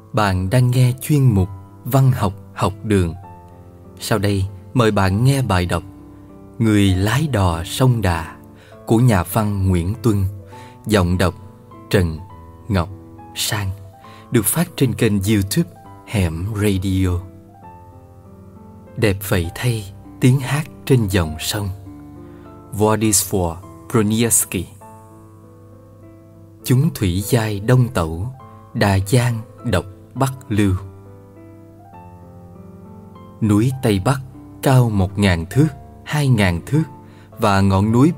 Bạn đang nghe chuyên mục Văn học học đường. Sau đây mời bạn nghe bài đọc Người lái đò sông Đà của nhà văn Nguyễn Tuân, giọng đọc Trần Ngọc Sang, được phát trên kênh YouTube Hẻm Radio. Đẹp vậy thay tiếng hát trên dòng sông. Władysław Broniewski. Chúng thủy giai đông tẩu, Đà Giang độc Bắc lưu. Núi Tây Bắc cao 1.000 thước, 2.000 thước và ngọn núi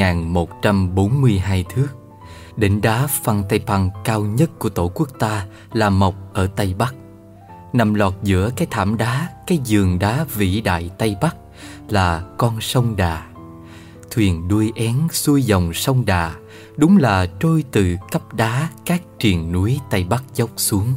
3.142 thước. Đỉnh đá Phăng Tây Păng cao nhất của tổ quốc ta là mọc ở Tây Bắc. Nằm lọt giữa cái thảm đá, cái giường đá vĩ đại Tây Bắc là con sông Đà. Thuyền đuôi én xuôi dòng sông Đà, đúng là trôi từ cấp đá các triền núi Tây Bắc dốc xuống.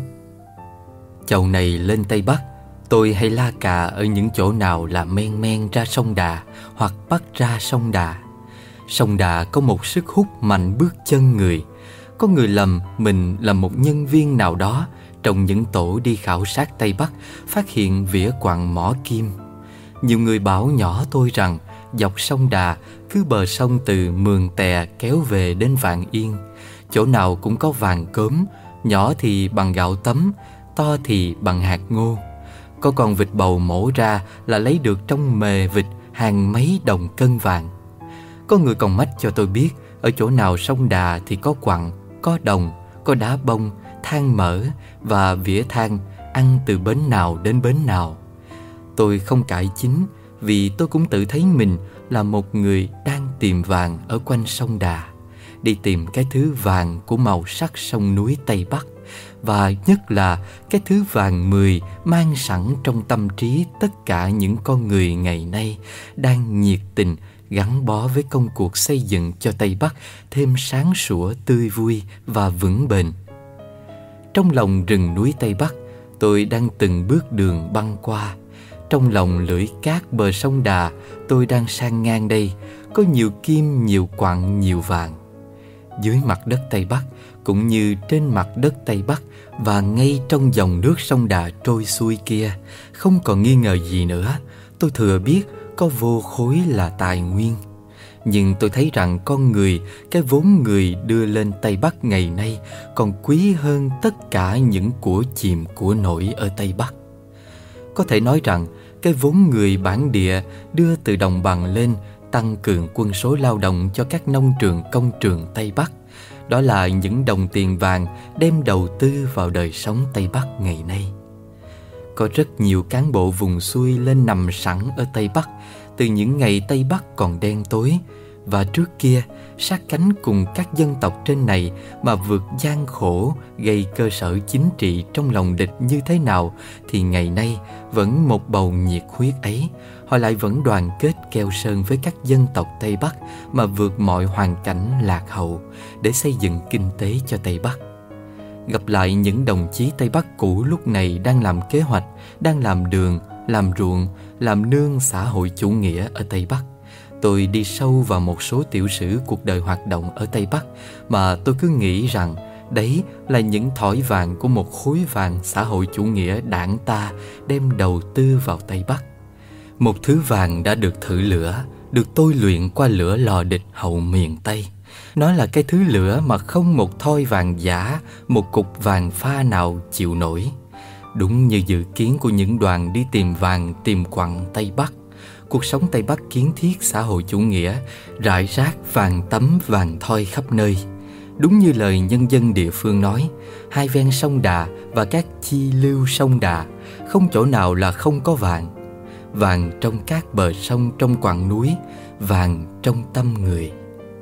Chầu này lên Tây Bắc, tôi hay la cà ở những chỗ nào là men men ra sông Đà hoặc bắt ra sông Đà. Sông Đà có một sức hút mạnh bước chân người. Có người lầm mình là một nhân viên nào đó trong những tổ đi khảo sát Tây Bắc, phát hiện vỉa quặng mỏ kim. Nhiều người bảo nhỏ tôi rằng dọc sông Đà, cứ bờ sông từ Mường Tè kéo về đến Vạn Yên, chỗ nào cũng có vàng cớm, nhỏ thì bằng gạo tấm, to thì bằng hạt ngô. Có con vịt bầu mổ ra là lấy được trong mề vịt hàng mấy đồng cân vàng. Có người còn mách cho tôi biết ở chỗ nào sông Đà thì có quặng, có đồng, có đá bông, than mỡ và vỉa than, ăn từ bến nào đến bến nào. Tôi không cãi chính, vì tôi cũng tự thấy mình là một người đang tìm vàng ở quanh sông Đà, đi tìm cái thứ vàng của màu sắc sông núi Tây Bắc, và nhất là cái thứ vàng 10 mang sẵn trong tâm trí tất cả những con người ngày nay đang nhiệt tình gắn bó với công cuộc xây dựng cho Tây Bắc thêm sáng sủa, tươi vui và vững bền. Trong lòng rừng núi Tây Bắc, tôi đang từng bước đường băng qua. Trong lòng lưỡi cát bờ sông Đà, tôi đang sang ngang đây, có nhiều kim, nhiều quặng, nhiều vàng. Dưới mặt đất Tây Bắc, cũng như trên mặt đất Tây Bắc, và ngay trong dòng nước sông Đà trôi xuôi kia, không còn nghi ngờ gì nữa, tôi thừa biết có vô khối là tài nguyên. Nhưng tôi thấy rằng con người, cái vốn người đưa lên Tây Bắc ngày nay, còn quý hơn tất cả những của chìm của nổi ở Tây Bắc. Có thể nói rằng cái vốn người bản địa đưa từ đồng bằng lên, tăng cường quân số lao động cho các nông trường, công trường Tây Bắc. Đó là những đồng tiền vàng đem đầu tư vào đời sống Tây Bắc ngày nay. Có rất nhiều cán bộ vùng xuôi lên nằm sẵn ở Tây Bắc từ những ngày Tây Bắc còn đen tối, và trước kia sát cánh cùng các dân tộc trên này mà vượt gian khổ, gây cơ sở chính trị trong lòng địch như thế nào, thì ngày nay vẫn một bầu nhiệt huyết ấy, họ lại vẫn đoàn kết keo sơn với các dân tộc Tây Bắc mà vượt mọi hoàn cảnh lạc hậu để xây dựng kinh tế cho Tây Bắc. Gặp lại những đồng chí Tây Bắc cũ lúc này đang làm kế hoạch, đang làm đường, làm ruộng, làm nương xã hội chủ nghĩa ở Tây Bắc. Tôi đi sâu vào một số tiểu sử cuộc đời hoạt động ở Tây Bắc mà tôi cứ nghĩ rằng đấy là những thỏi vàng của một khối vàng xã hội chủ nghĩa đảng ta đem đầu tư vào Tây Bắc. Một thứ vàng đã được thử lửa, được tôi luyện qua lửa lò địch hậu miền Tây. Nó là cái thứ lửa mà không một thoi vàng giả, một cục vàng pha nào chịu nổi. Đúng như dự kiến của những đoàn đi tìm vàng, tìm quặng Tây Bắc, cuộc sống Tây Bắc kiến thiết xã hội chủ nghĩa, rải rác vàng tấm vàng thoi khắp nơi. Đúng như lời nhân dân địa phương nói, hai ven sông Đà và các chi lưu sông Đà, không chỗ nào là không có vàng. Vàng trong các bờ sông, trong quặng núi, vàng trong tâm người.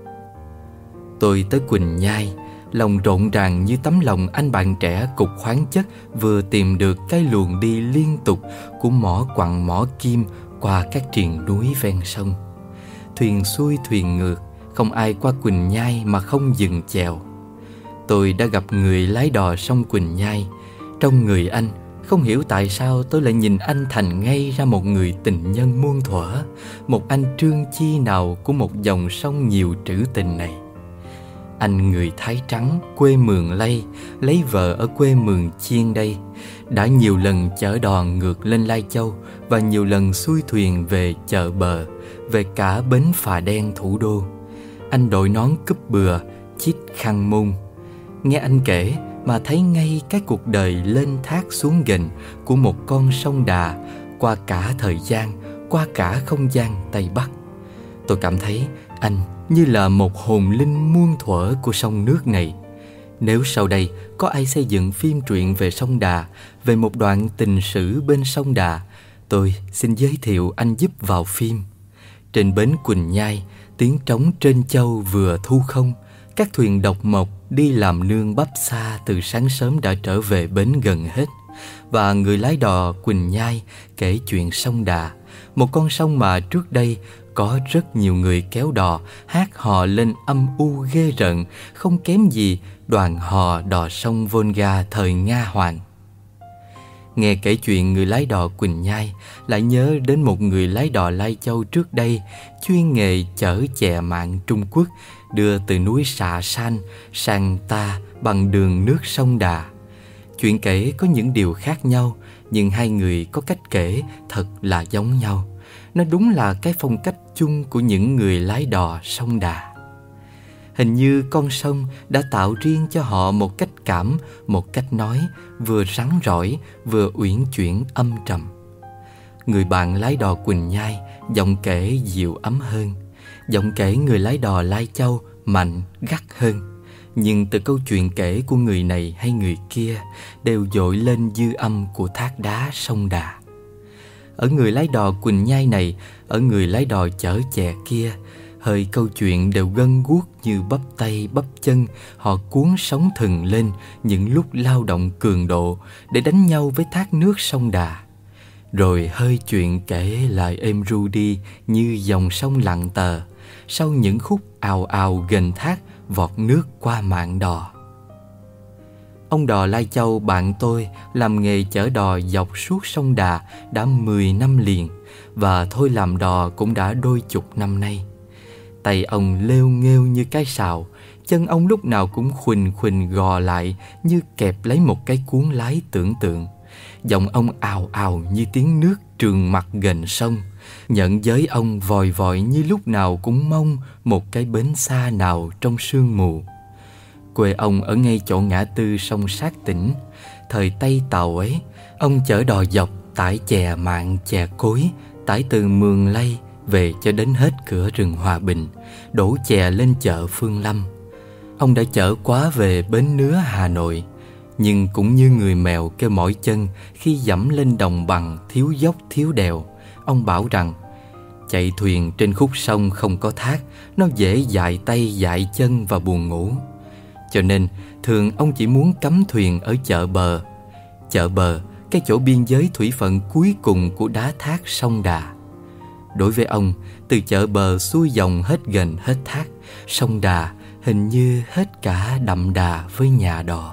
Tôi tới Quỳnh Nhai, lòng rộn ràng như tấm lòng anh bạn trẻ cục khoáng chất vừa tìm được cái luồng đi liên tục của mỏ quặng mỏ kim qua các triền núi ven sông. Thuyền xuôi thuyền ngược, không ai qua Quỳnh Nhai mà không dừng chèo. Tôi đã gặp người lái đò sông Quỳnh Nhai. Trong người anh, không hiểu tại sao tôi lại nhìn anh thành ngay ra một người tình nhân muôn thuở, một anh trương chi nào của một dòng sông nhiều trữ tình này. Anh người Thái Trắng quê Mường Lây, lấy vợ ở quê Mường Chiên đây, đã nhiều lần chở đò ngược lên Lai Châu và nhiều lần xuôi thuyền về Chợ Bờ, về cả bến Phà Đen thủ đô. Anh đội nón cúp bừa, chít khăn môn. Nghe anh kể mà thấy ngay cái cuộc đời lên thác xuống ghềnh của một con sông Đà qua cả thời gian, qua cả không gian Tây Bắc. Tôi cảm thấy anh như là một hồn linh muôn thuở của sông nước này. Nếu sau đây có ai xây dựng phim truyện về sông Đà, về một đoạn tình sử bên sông Đà, tôi xin giới thiệu anh giúp vào phim. Trên bến Quỳnh Nhai, tiếng trống trên châu vừa thu không. Các thuyền độc mộc đi làm nương bắp xa từ sáng sớm đã trở về bến gần hết. Và người lái đò Quỳnh Nhai kể chuyện sông Đà, một con sông mà trước đây có rất nhiều người kéo đò hát hò lên âm u ghê rợn, không kém gì đoàn hò đò sông Volga thời Nga Hoàng. Nghe kể chuyện người lái đò Quỳnh Nhai lại nhớ đến một người lái đò Lai Châu trước đây chuyên nghề chở chè mặn Trung Quốc đưa từ núi Xà San sang ta bằng đường nước sông Đà. Chuyện kể có những điều khác nhau, nhưng hai người có cách kể thật là giống nhau. Nó đúng là cái phong cách chung của những người lái đò sông Đà. Hình như con sông đã tạo riêng cho họ một cách cảm, một cách nói vừa rắn rỏi, vừa uyển chuyển âm trầm. Người bạn lái đò Quỳnh Nhai giọng kể dịu ấm hơn, giọng kể người lái đò Lai Châu mạnh, gắt hơn. Nhưng từ câu chuyện kể của người này hay người kia đều dội lên dư âm của thác đá sông Đà. Ở người lái đò Quỳnh Nhai này, ở người lái đò chở chè kia, hơi câu chuyện đều gân guốc như bắp tay bắp chân. Họ cuốn sóng thừng lên những lúc lao động cường độ để đánh nhau với thác nước sông Đà. Rồi hơi chuyện kể lại êm ru đi như dòng sông lặng tờ sau những khúc ào ào ghềnh thác vọt nước qua mạn đò. Ông đò Lai Châu bạn tôi làm nghề chở đò dọc suốt sông Đà đã 10 năm liền, và thôi làm đò cũng đã đôi chục năm nay. Tay ông lêu nghêu như cái sào, chân ông lúc nào cũng khuỳnh khuỳnh gò lại như kẹp lấy một cái cuốn lái tưởng tượng. Giọng ông ào ào như tiếng nước trường mặt ghềnh sông. Nhận giới ông vòi vọi như lúc nào cũng mong một cái bến xa nào trong sương mù. Quê ông ở ngay chỗ ngã tư sông Sát Tỉnh. Thời Tây Tàu ấy, ông chở đò dọc tải chè mặn chè cối, tải từ Mường Lây về cho đến hết cửa rừng Hòa Bình, đổ chè lên chợ Phương Lâm. Ông đã chở quá về bến Nứa Hà Nội, nhưng cũng như người mèo kêu mỏi chân khi dẫm lên đồng bằng thiếu dốc thiếu đèo. Ông bảo rằng chạy thuyền trên khúc sông không có thác, nó dễ dại tay dại chân và buồn ngủ. Cho nên thường ông chỉ muốn cắm thuyền ở chợ Bờ. Chợ Bờ, cái chỗ biên giới thủy phận cuối cùng của đá thác sông Đà. Đối với ông, từ chợ Bờ xuôi dòng hết ghềnh hết thác, sông Đà hình như hết cả đậm đà với nhà đò.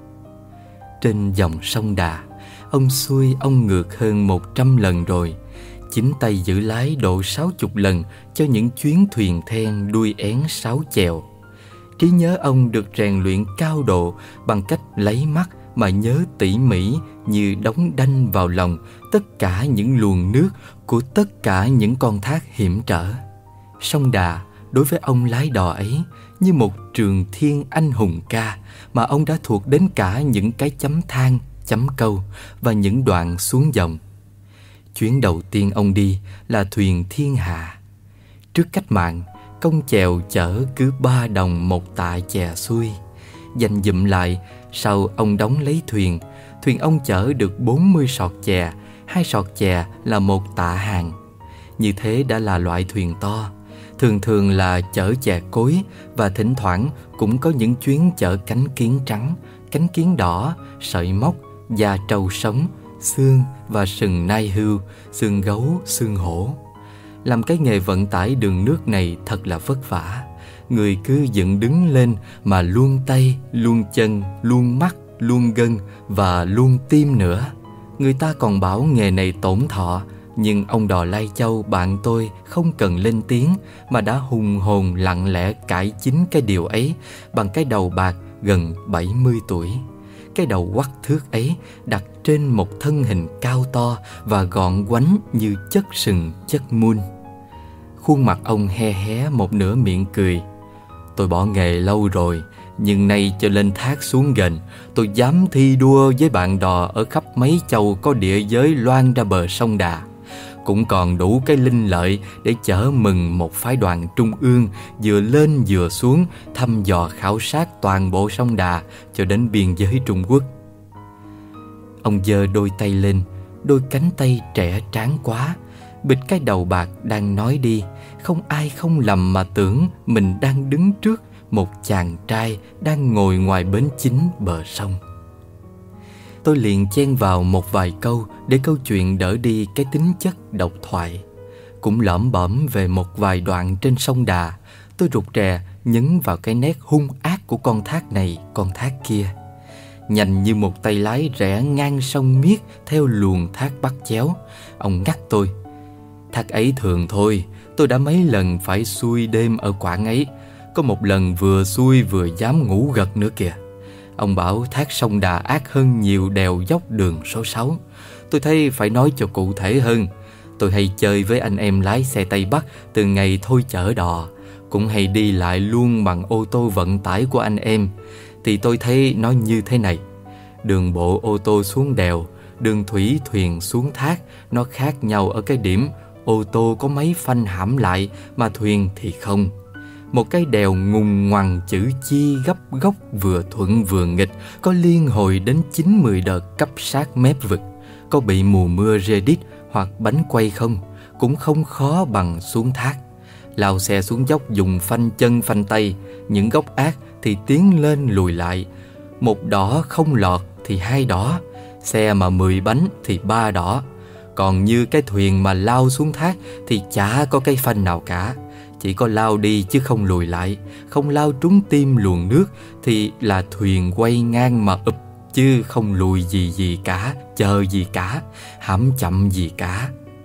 Trên dòng sông Đà, ông xuôi ông ngược hơn 100 lần rồi. Chính tay giữ lái độ 60 lần cho những chuyến thuyền then đuôi én sáo chèo. Trí nhớ ông được rèn luyện cao độ bằng cách lấy mắt mà nhớ tỉ mỉ như đóng đanh vào lòng tất cả những luồng nước của tất cả những con thác hiểm trở. Sông Đà đối với ông lái đò ấy như một trường thiên anh hùng ca mà ông đã thuộc đến cả những cái chấm than, chấm câu và những đoạn xuống dòng. Chuyến đầu tiên ông đi là thuyền Thiên Hạ. Trước cách mạng, công chèo chở cứ 3 đồng một tạ chè xuôi. Dành dụm lại, sau ông đóng lấy thuyền ông chở được 40 sọt chè, 2 sọt chè là 1 tạ hàng. Như thế đã là loại thuyền to. Thường là chở chè cối, và thỉnh thoảng cũng có những chuyến chở cánh kiến trắng, cánh kiến đỏ, sợi móc, da trâu sống, xương và sừng nai hươu, xương gấu, xương hổ. Làm cái nghề vận tải đường nước này thật là vất vả. Người cứ dựng đứng lên mà luôn tay, luôn chân, luôn mắt, luôn gân và luôn tim nữa. Người ta còn bảo nghề này tổn thọ, Nhưng ông đò Lai Châu bạn tôi không cần lên tiếng mà đã hùng hồn lặng lẽ cải chính cái điều ấy bằng cái đầu bạc gần 70 tuổi. Cái đầu quắc thước ấy đặt trên một thân hình cao to và gọn goánh như chất sừng chất mun. Khuôn mặt ông he hé một nửa miệng cười. Tôi bỏ nghề lâu rồi, nhưng nay cho lên thác xuống gần, tôi dám thi đua với bạn đò ở khắp mấy châu có địa giới loan ra bờ sông Đà. Cũng còn đủ cái linh lợi để chở mừng một phái đoàn trung ương vừa lên vừa xuống thăm dò khảo sát toàn bộ sông Đà cho đến biên giới Trung Quốc. Ông giơ đôi tay lên, đôi cánh tay trẻ tráng quá, bịt cái đầu bạc đang nói đi. Không ai không lầm mà tưởng mình đang đứng trước một chàng trai đang ngồi ngoài bến chính bờ sông. Tôi liền chen vào một vài câu để câu chuyện đỡ đi cái tính chất độc thoại. Cũng lẩm bẩm về một vài đoạn trên sông Đà. Tôi rụt rè nhấn vào cái nét hung ác của con thác này, con thác kia. Nhanh như một tay lái rẽ ngang sông miết theo luồng thác bắt chéo. Ông ngắt tôi. Thác ấy thường thôi, tôi đã mấy lần phải xuôi đêm ở quãng ấy. Có một lần vừa xuôi vừa dám ngủ gật nữa kìa. Ông bảo thác sông Đà ác hơn nhiều đèo dốc đường số 6. Tôi thấy phải nói cho cụ thể hơn. Tôi hay chơi với anh em lái xe Tây Bắc từ ngày thôi chở đò, cũng hay đi lại luôn bằng ô tô vận tải của anh em. Thì tôi thấy nó như thế này. Đường bộ ô tô xuống đèo, đường thủy thuyền xuống thác, nó khác nhau ở cái điểm ô tô có mấy phanh hãm lại mà thuyền thì không. Một cái đèo ngùng ngoằng chữ chi gấp góc vừa thuận vừa nghịch, có liên hồi đến 9-10 đợt cấp sát mép vực. Có bị mùa mưa rê đít hoặc bánh quay không, cũng không khó bằng xuống thác. Lao xe xuống dốc dùng phanh chân phanh tay, những góc ác thì tiến lên lùi lại. Một đỏ không lọt thì 2 đỏ, xe mà 10 bánh thì 3 đỏ. Còn như cái thuyền mà lao xuống thác thì chả có cái phanh nào cả, chỉ có lao đi chứ không lùi lại. Không lao trúng tim luồng nước thì là thuyền quay ngang mà ụp, chứ không lùi gì cả, chờ gì cả, hãm chậm gì cả.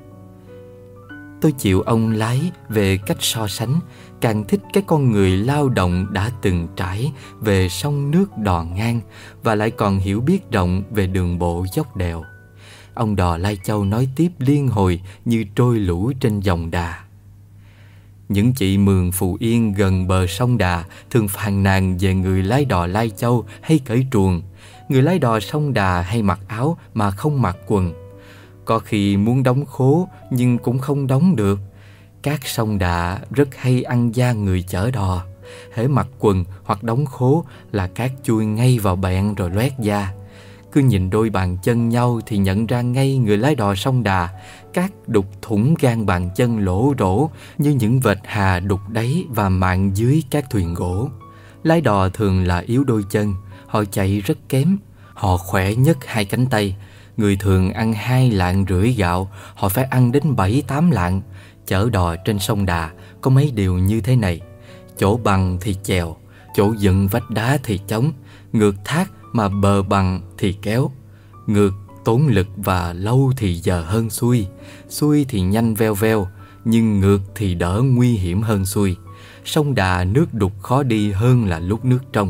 Tôi chịu ông lái về cách so sánh, càng thích cái con người lao động đã từng trải về sông nước đò ngang và lại còn hiểu biết rộng về đường bộ dốc đèo. Ông đò Lai Châu nói tiếp liên hồi như trôi lũ trên dòng Đà. Những chị Mường Phù Yên gần bờ sông Đà thường phàn nàn về người lái đò Lai Châu hay cởi truồng. Người lái đò sông Đà hay mặc áo mà không mặc quần. Có khi muốn đóng khố nhưng cũng không đóng được. Các sông Đà rất hay ăn da người chở đò. Hễ mặc quần hoặc đóng khố là cát chui ngay vào bẹn rồi loét da. Cứ nhìn đôi bàn chân nhau thì nhận ra ngay người lái đò sông Đà. Cát đục thủng gan bàn chân lỗ rỗ như những vệt hà đục đáy và mạn dưới các thuyền gỗ. Lái đò thường là yếu đôi chân, họ chạy rất kém. Họ khỏe nhất 2 cánh tay. Người thường ăn 2,5 lạng gạo, họ phải ăn đến 7-8 lạng. Chở đò trên sông Đà có mấy điều như thế này. Chỗ bằng thì chèo, chỗ dựng vách đá thì chống. Ngược thác mà bờ bằng thì kéo. Ngược tốn lực và lâu thì giờ hơn xuôi. Xuôi thì nhanh veo veo, nhưng ngược thì đỡ nguy hiểm hơn xuôi. Sông Đà nước đục khó đi hơn là lúc nước trong.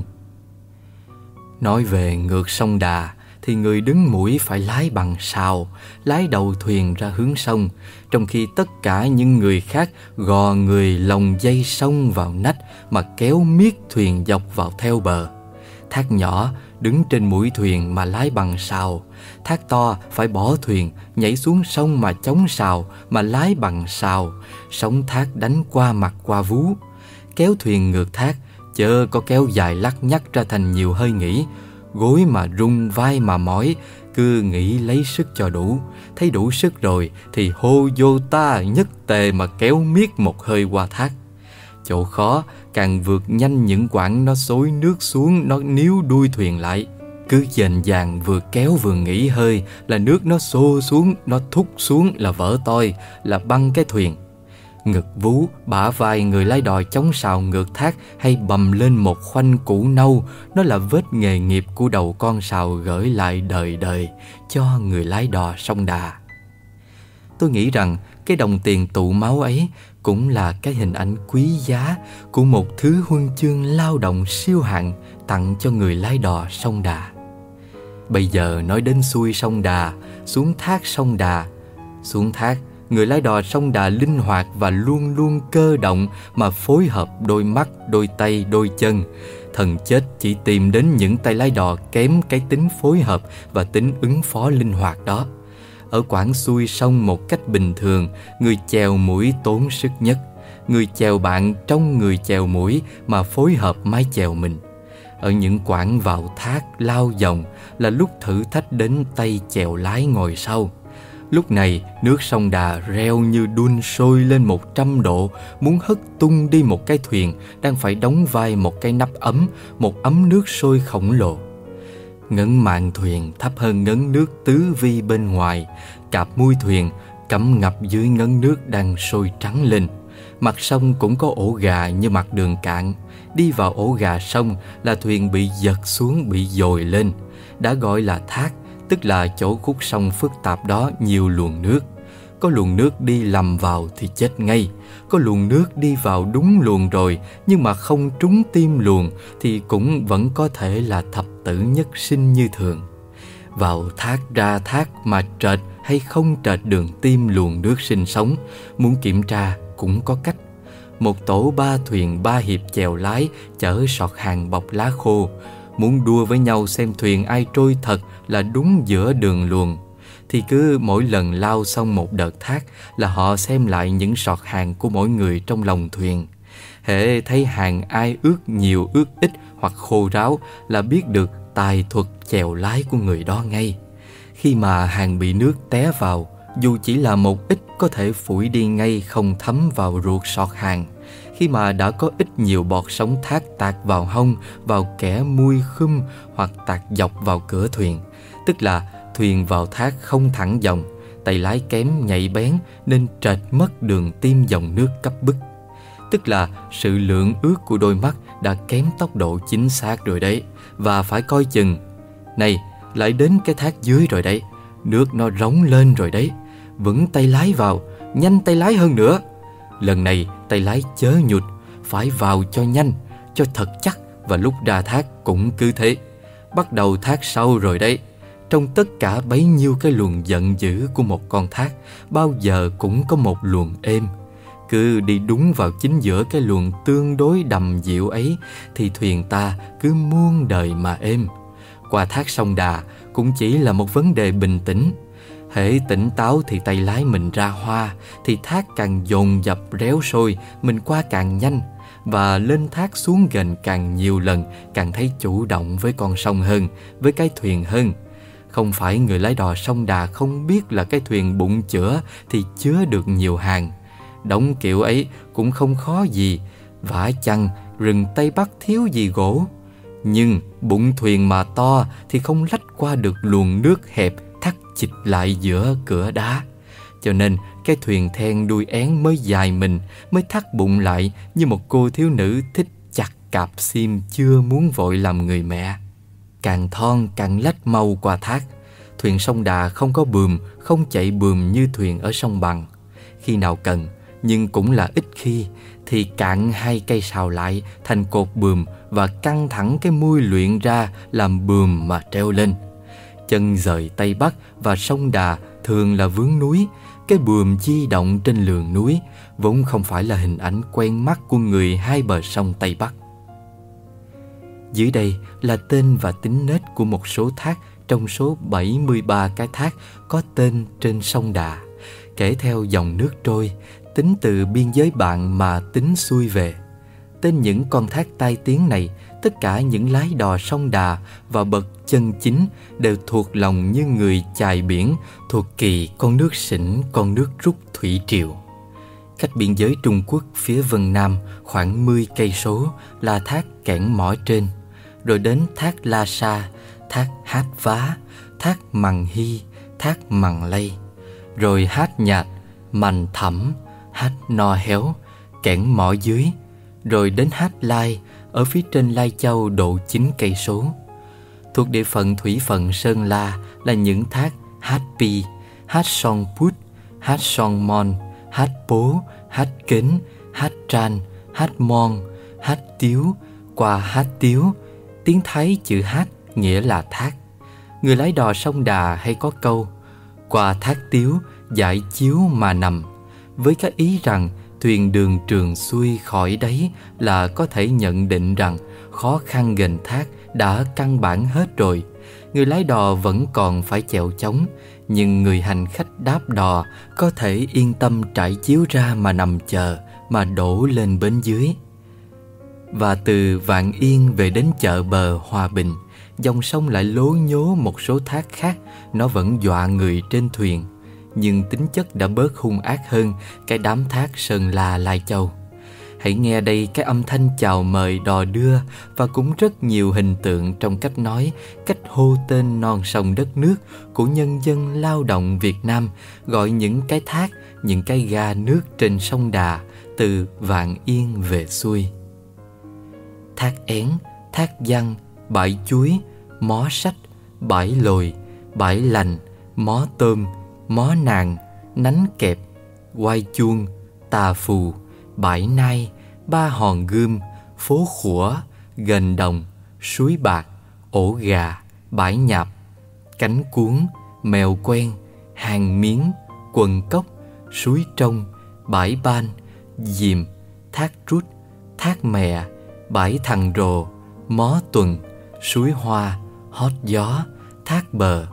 Nói về ngược sông Đà thì người đứng mũi phải lái bằng sào, lái đầu thuyền ra hướng sông, trong khi tất cả những người khác gò người lồng dây sông vào nách mà kéo miết thuyền dọc vào theo bờ. Thác nhỏ đứng trên mũi thuyền mà lái bằng sào, thác to phải bỏ thuyền nhảy xuống sông mà chống sào mà lái bằng sào. Sóng thác đánh qua mặt qua vú. Kéo thuyền ngược thác chớ có kéo dài lắc nhắc ra thành nhiều hơi nghỉ. Gối mà rung, vai mà mỏi, cứ nghĩ lấy sức cho đủ. Thấy đủ sức rồi thì hô vô ta nhất tề mà kéo miết một hơi qua thác. Chỗ khó càng vượt nhanh những quãng nó xối nước xuống, nó níu đuôi thuyền lại. Cứ dền dàng vừa kéo vừa nghỉ hơi là nước nó xô xuống, nó thúc xuống là vỡ toi, là băng cái thuyền. Ngực vú, bả vai người lái đò chống sào ngược thác hay bầm lên một khoanh củ nâu, nó là vết nghề nghiệp của đầu con sào gửi lại đời đời cho người lái đò sông Đà. Tôi nghĩ rằng cái đồng tiền tụ máu ấy cũng là cái hình ảnh quý giá của một thứ huân chương lao động siêu hạng tặng cho người lái đò sông Đà. Bây giờ nói đến xuôi sông Đà, xuống thác sông Đà. Xuống thác, người lái đò sông Đà linh hoạt và luôn luôn cơ động mà phối hợp đôi mắt, đôi tay, đôi chân. Thần chết chỉ tìm đến những tay lái đò kém cái tính phối hợp và tính ứng phó linh hoạt đó. Ở quãng xuôi sông một cách bình thường, người chèo mũi tốn sức nhất. Người chèo bạn trong người chèo mũi mà phối hợp mái chèo mình. Ở những quãng vào thác lao dòng là lúc thử thách đến tay chèo lái ngồi sau. Lúc này nước sông Đà reo như đun sôi lên 100 độ, muốn hất tung đi một cái thuyền đang phải đóng vai một cái nắp ấm, một ấm nước sôi khổng lồ. Ngấn mạn thuyền thấp hơn ngấn nước tứ vi bên ngoài, cạp mui thuyền cắm ngập dưới ngấn nước đang sôi trắng lên. Mặt sông cũng có ổ gà như mặt đường cạn. Đi vào ổ gà sông là thuyền bị giật xuống, bị dồi lên. Đã gọi là thác, tức là chỗ khúc sông phức tạp đó nhiều luồng nước. Có luồng nước đi lầm vào thì chết ngay. Có luồng nước đi vào đúng luồng rồi, nhưng mà không trúng tim luồng thì cũng vẫn có thể là thập tử nhất sinh như thường. Vào thác ra thác mà trệt hay không trệt đường tim luồng nước sinh sống, muốn kiểm tra cũng có cách. Một tổ 3 thuyền 3 hiệp chèo lái chở sọt hàng bọc lá khô. Muốn đua với nhau xem thuyền ai trôi thật là đúng giữa đường luồng, thì cứ mỗi lần lao xong một đợt thác là họ xem lại những sọt hàng của mỗi người trong lòng thuyền. Hễ thấy hàng ai ướt nhiều ướt ít hoặc khô ráo là biết được tài thuật chèo lái của người đó ngay. Khi mà hàng bị nước té vào, dù chỉ là một ít có thể phủi đi ngay, không thấm vào ruột sọt hàng. Khi mà đã có ít nhiều bọt sóng thác tạt vào hông, vào kẽ mui khum hoặc tạt dọc vào cửa thuyền, tức là thuyền vào thác không thẳng dòng, tay lái kém nhạy bén nên trệt mất đường tim dòng nước cấp bức. Tức là sự lượng ước của đôi mắt đã kém tốc độ chính xác rồi đấy, và phải coi chừng. Này, lại đến cái thác dưới rồi đấy, nước nó rống lên rồi đấy, vững tay lái vào, nhanh tay lái hơn nữa. Lần này tay lái chớ nhụt, phải vào cho nhanh, cho thật chắc, và lúc ra thác cũng cứ thế. Bắt đầu thác sau rồi đấy. Trong tất cả bấy nhiêu cái luồng giận dữ của một con thác, bao giờ cũng có một luồng êm. Cứ đi đúng vào chính giữa cái luồng tương đối đầm dịu ấy thì thuyền ta cứ muôn đời mà êm. Qua thác sông Đà cũng chỉ là một vấn đề bình tĩnh. Hễ tỉnh táo thì tay lái mình ra hoa, thì thác càng dồn dập réo sôi, mình qua càng nhanh. Và lên thác xuống gần càng nhiều lần, càng thấy chủ động với con sông hơn, với cái thuyền hơn. Không phải người lái đò sông Đà không biết là cái thuyền bụng chữa thì chứa được nhiều hàng. Đóng kiểu ấy cũng không khó gì, vả chăng rừng Tây Bắc thiếu gì gỗ. Nhưng bụng thuyền mà to thì không lách qua được luồng nước hẹp thắt chịch lại giữa cửa đá. Cho nên cái thuyền then đuôi én mới dài mình, mới thắt bụng lại như một cô thiếu nữ thích chặt cạp xiêm chưa muốn vội làm người mẹ. Càng thon càng lách mau qua thác. Thuyền sông Đà không có buồm, không chạy buồm như thuyền ở sông Bằng. Khi nào cần, nhưng cũng là ít khi, thì cạn 2 cây sào lại thành cột buồm và căng thẳng cái mui luyện ra làm buồm mà treo lên. Chân rời Tây Bắc và sông Đà thường là vướng núi. Cái buồm di động trên lườn núi vốn không phải là hình ảnh quen mắt của người hai bờ sông Tây Bắc. Dưới đây là tên và tính nết của một số thác trong số 73 cái thác có tên trên sông Đà, kể theo dòng nước trôi, tính từ biên giới bạn mà tính xuôi về. Tên những con thác tai tiếng này, tất cả những lái đò sông Đà và bậc chân chính đều thuộc lòng như người chài biển, thuộc kỳ con nước Sỉnh, con nước rút thủy triều. Cách biên giới Trung Quốc phía Vân Nam khoảng 10 cây số là thác Kẽn Mỏ Trên, rồi đến thác La Sa, thác Hát Vá, thác Mằng Hy, thác Mằng Lây, rồi Hát Nhạt, Mành Thẩm, Hát No Héo, Kẽn Mỏ Dưới, rồi đến Hát Lai ở phía trên Lai Châu độ 9 cây số. Thuộc địa phận thủy phận Sơn La là những thác Hát Pi, Hát Son Put, hát son mon, hát pố, hát kến, hát tran, hát mon, hát tiếu, qua hát tiếu. Tiếng Thái chữ hát nghĩa là thác. Người lái đò sông Đà hay có câu qua thác tiếu, giải chiếu mà nằm, với cái ý rằng thuyền đường trường xuôi khỏi đấy, là có thể nhận định rằng khó khăn ghềnh thác đã căn bản hết rồi. Người lái đò vẫn còn phải chèo chống, nhưng người hành khách đáp đò có thể yên tâm trải chiếu ra mà nằm chờ, mà đổ lên bến dưới. Và từ Vạn Yên về đến chợ bờ Hòa Bình, dòng sông lại lố nhố một số thác khác. Nó vẫn dọa người trên thuyền, nhưng tính chất đã bớt hung ác hơn cái đám thác Sơn La, Lai Châu. Hãy nghe đây cái âm thanh chào mời đò đưa, và cũng rất nhiều hình tượng trong cách nói, cách hô tên non sông đất nước của nhân dân lao động Việt Nam, gọi những cái thác, những cái ga nước trên sông Đà từ Vạn Yên về xuôi. Thác Én, Thác Văn, Bãi Chuối, Mó Sách, Bãi Lồi, Bãi Lành, Mó Tôm, Mó Nàng, Nánh Kẹp, Quai Chuông, Tà Phù, Bãi Nai, Ba Hòn Gươm, Phố Khủa, Gành Đồng, Suối Bạc, Ổ Gà, Bãi Nhạp, Cánh Cuốn, Mèo Quen, Hàng Miếng, Quần Cốc, Suối Trong, Bãi Ban, Diềm, Thác Rút, Thác Mè, Bãi Thằng Rồ, Mó Tuần, Suối Hoa, Hót Gió, Thác Bờ.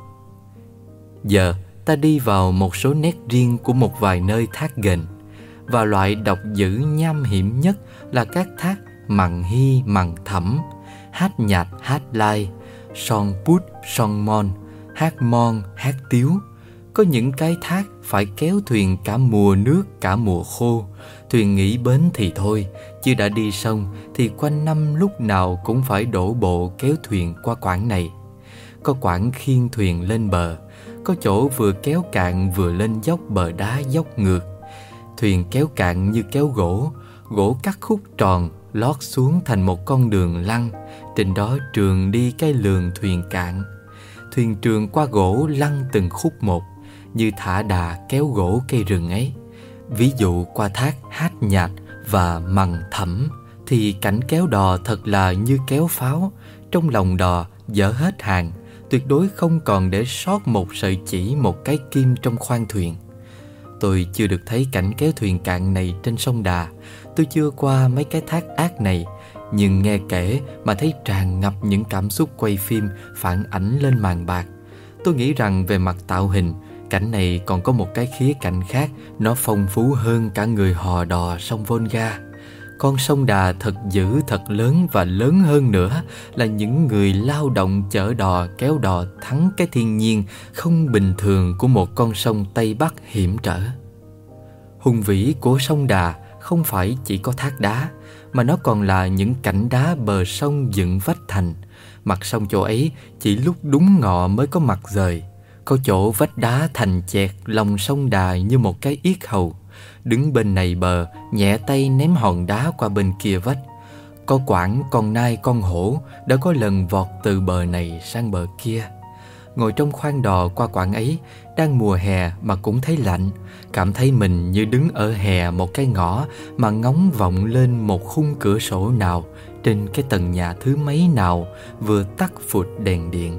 Giờ ta đi vào một số nét riêng của một vài nơi thác ghềnh. Và loại độc dữ nham hiểm nhất là các thác Mằng Hy, Mằng Thẩm, Hát Nhạt, Hát Lai, Son Pút, Son Mon, Hát Mon, Hát Tiếu. Có những cái thác phải kéo thuyền cả mùa nước, cả mùa khô. Thuyền nghỉ bến thì thôi, chứ đã đi sông thì quanh năm lúc nào cũng phải đổ bộ kéo thuyền qua quãng này. Có quãng khiêng thuyền lên bờ, có chỗ vừa kéo cạn vừa lên dốc bờ đá dốc ngược. Thuyền kéo cạn như kéo gỗ, gỗ cắt khúc tròn lót xuống thành một con đường lăn, trên đó trườn đi cái lường thuyền cạn. Thuyền trườn qua gỗ lăn từng khúc một, như thả đà kéo gỗ cây rừng ấy. Ví dụ qua thác Hát Nhạt và Mằng Thẩm thì cảnh kéo đò thật là như kéo pháo. Trong lòng đò dỡ hết hàng, tuyệt đối không còn để sót một sợi chỉ, một cái kim trong khoang thuyền. Tôi chưa được thấy cảnh kéo thuyền cạn này trên sông Đà. Tôi chưa qua mấy cái thác ác này, nhưng nghe kể mà thấy tràn ngập những cảm xúc quay phim phản ảnh lên màn bạc. Tôi nghĩ rằng về mặt tạo hình, cảnh này còn có một cái khía cạnh khác, nó phong phú hơn cả người hò đò sông Volga. Con sông Đà thật dữ, thật lớn, và lớn hơn nữa là những người lao động chở đò kéo đò thắng cái thiên nhiên không bình thường của một con sông Tây Bắc hiểm trở. Hùng vĩ của sông Đà không phải chỉ có thác đá, mà nó còn là những cảnh đá bờ sông dựng vách thành. Mặt sông chỗ ấy chỉ lúc đúng ngọ mới có mặt dời. Có chỗ vách đá thành chẹt lòng sông Đà như một cái yết hầu. Đứng bên này bờ, nhẹ tay ném hòn đá qua bên kia vách. Có quãng con nai con hổ đã có lần vọt từ bờ này sang bờ kia. Ngồi trong khoang đò qua quãng ấy, đang mùa hè mà cũng thấy lạnh, cảm thấy mình như đứng ở hè một cái ngõ mà ngóng vọng lên một khung cửa sổ nào trên cái tầng nhà thứ mấy nào vừa tắt phụt đèn điện.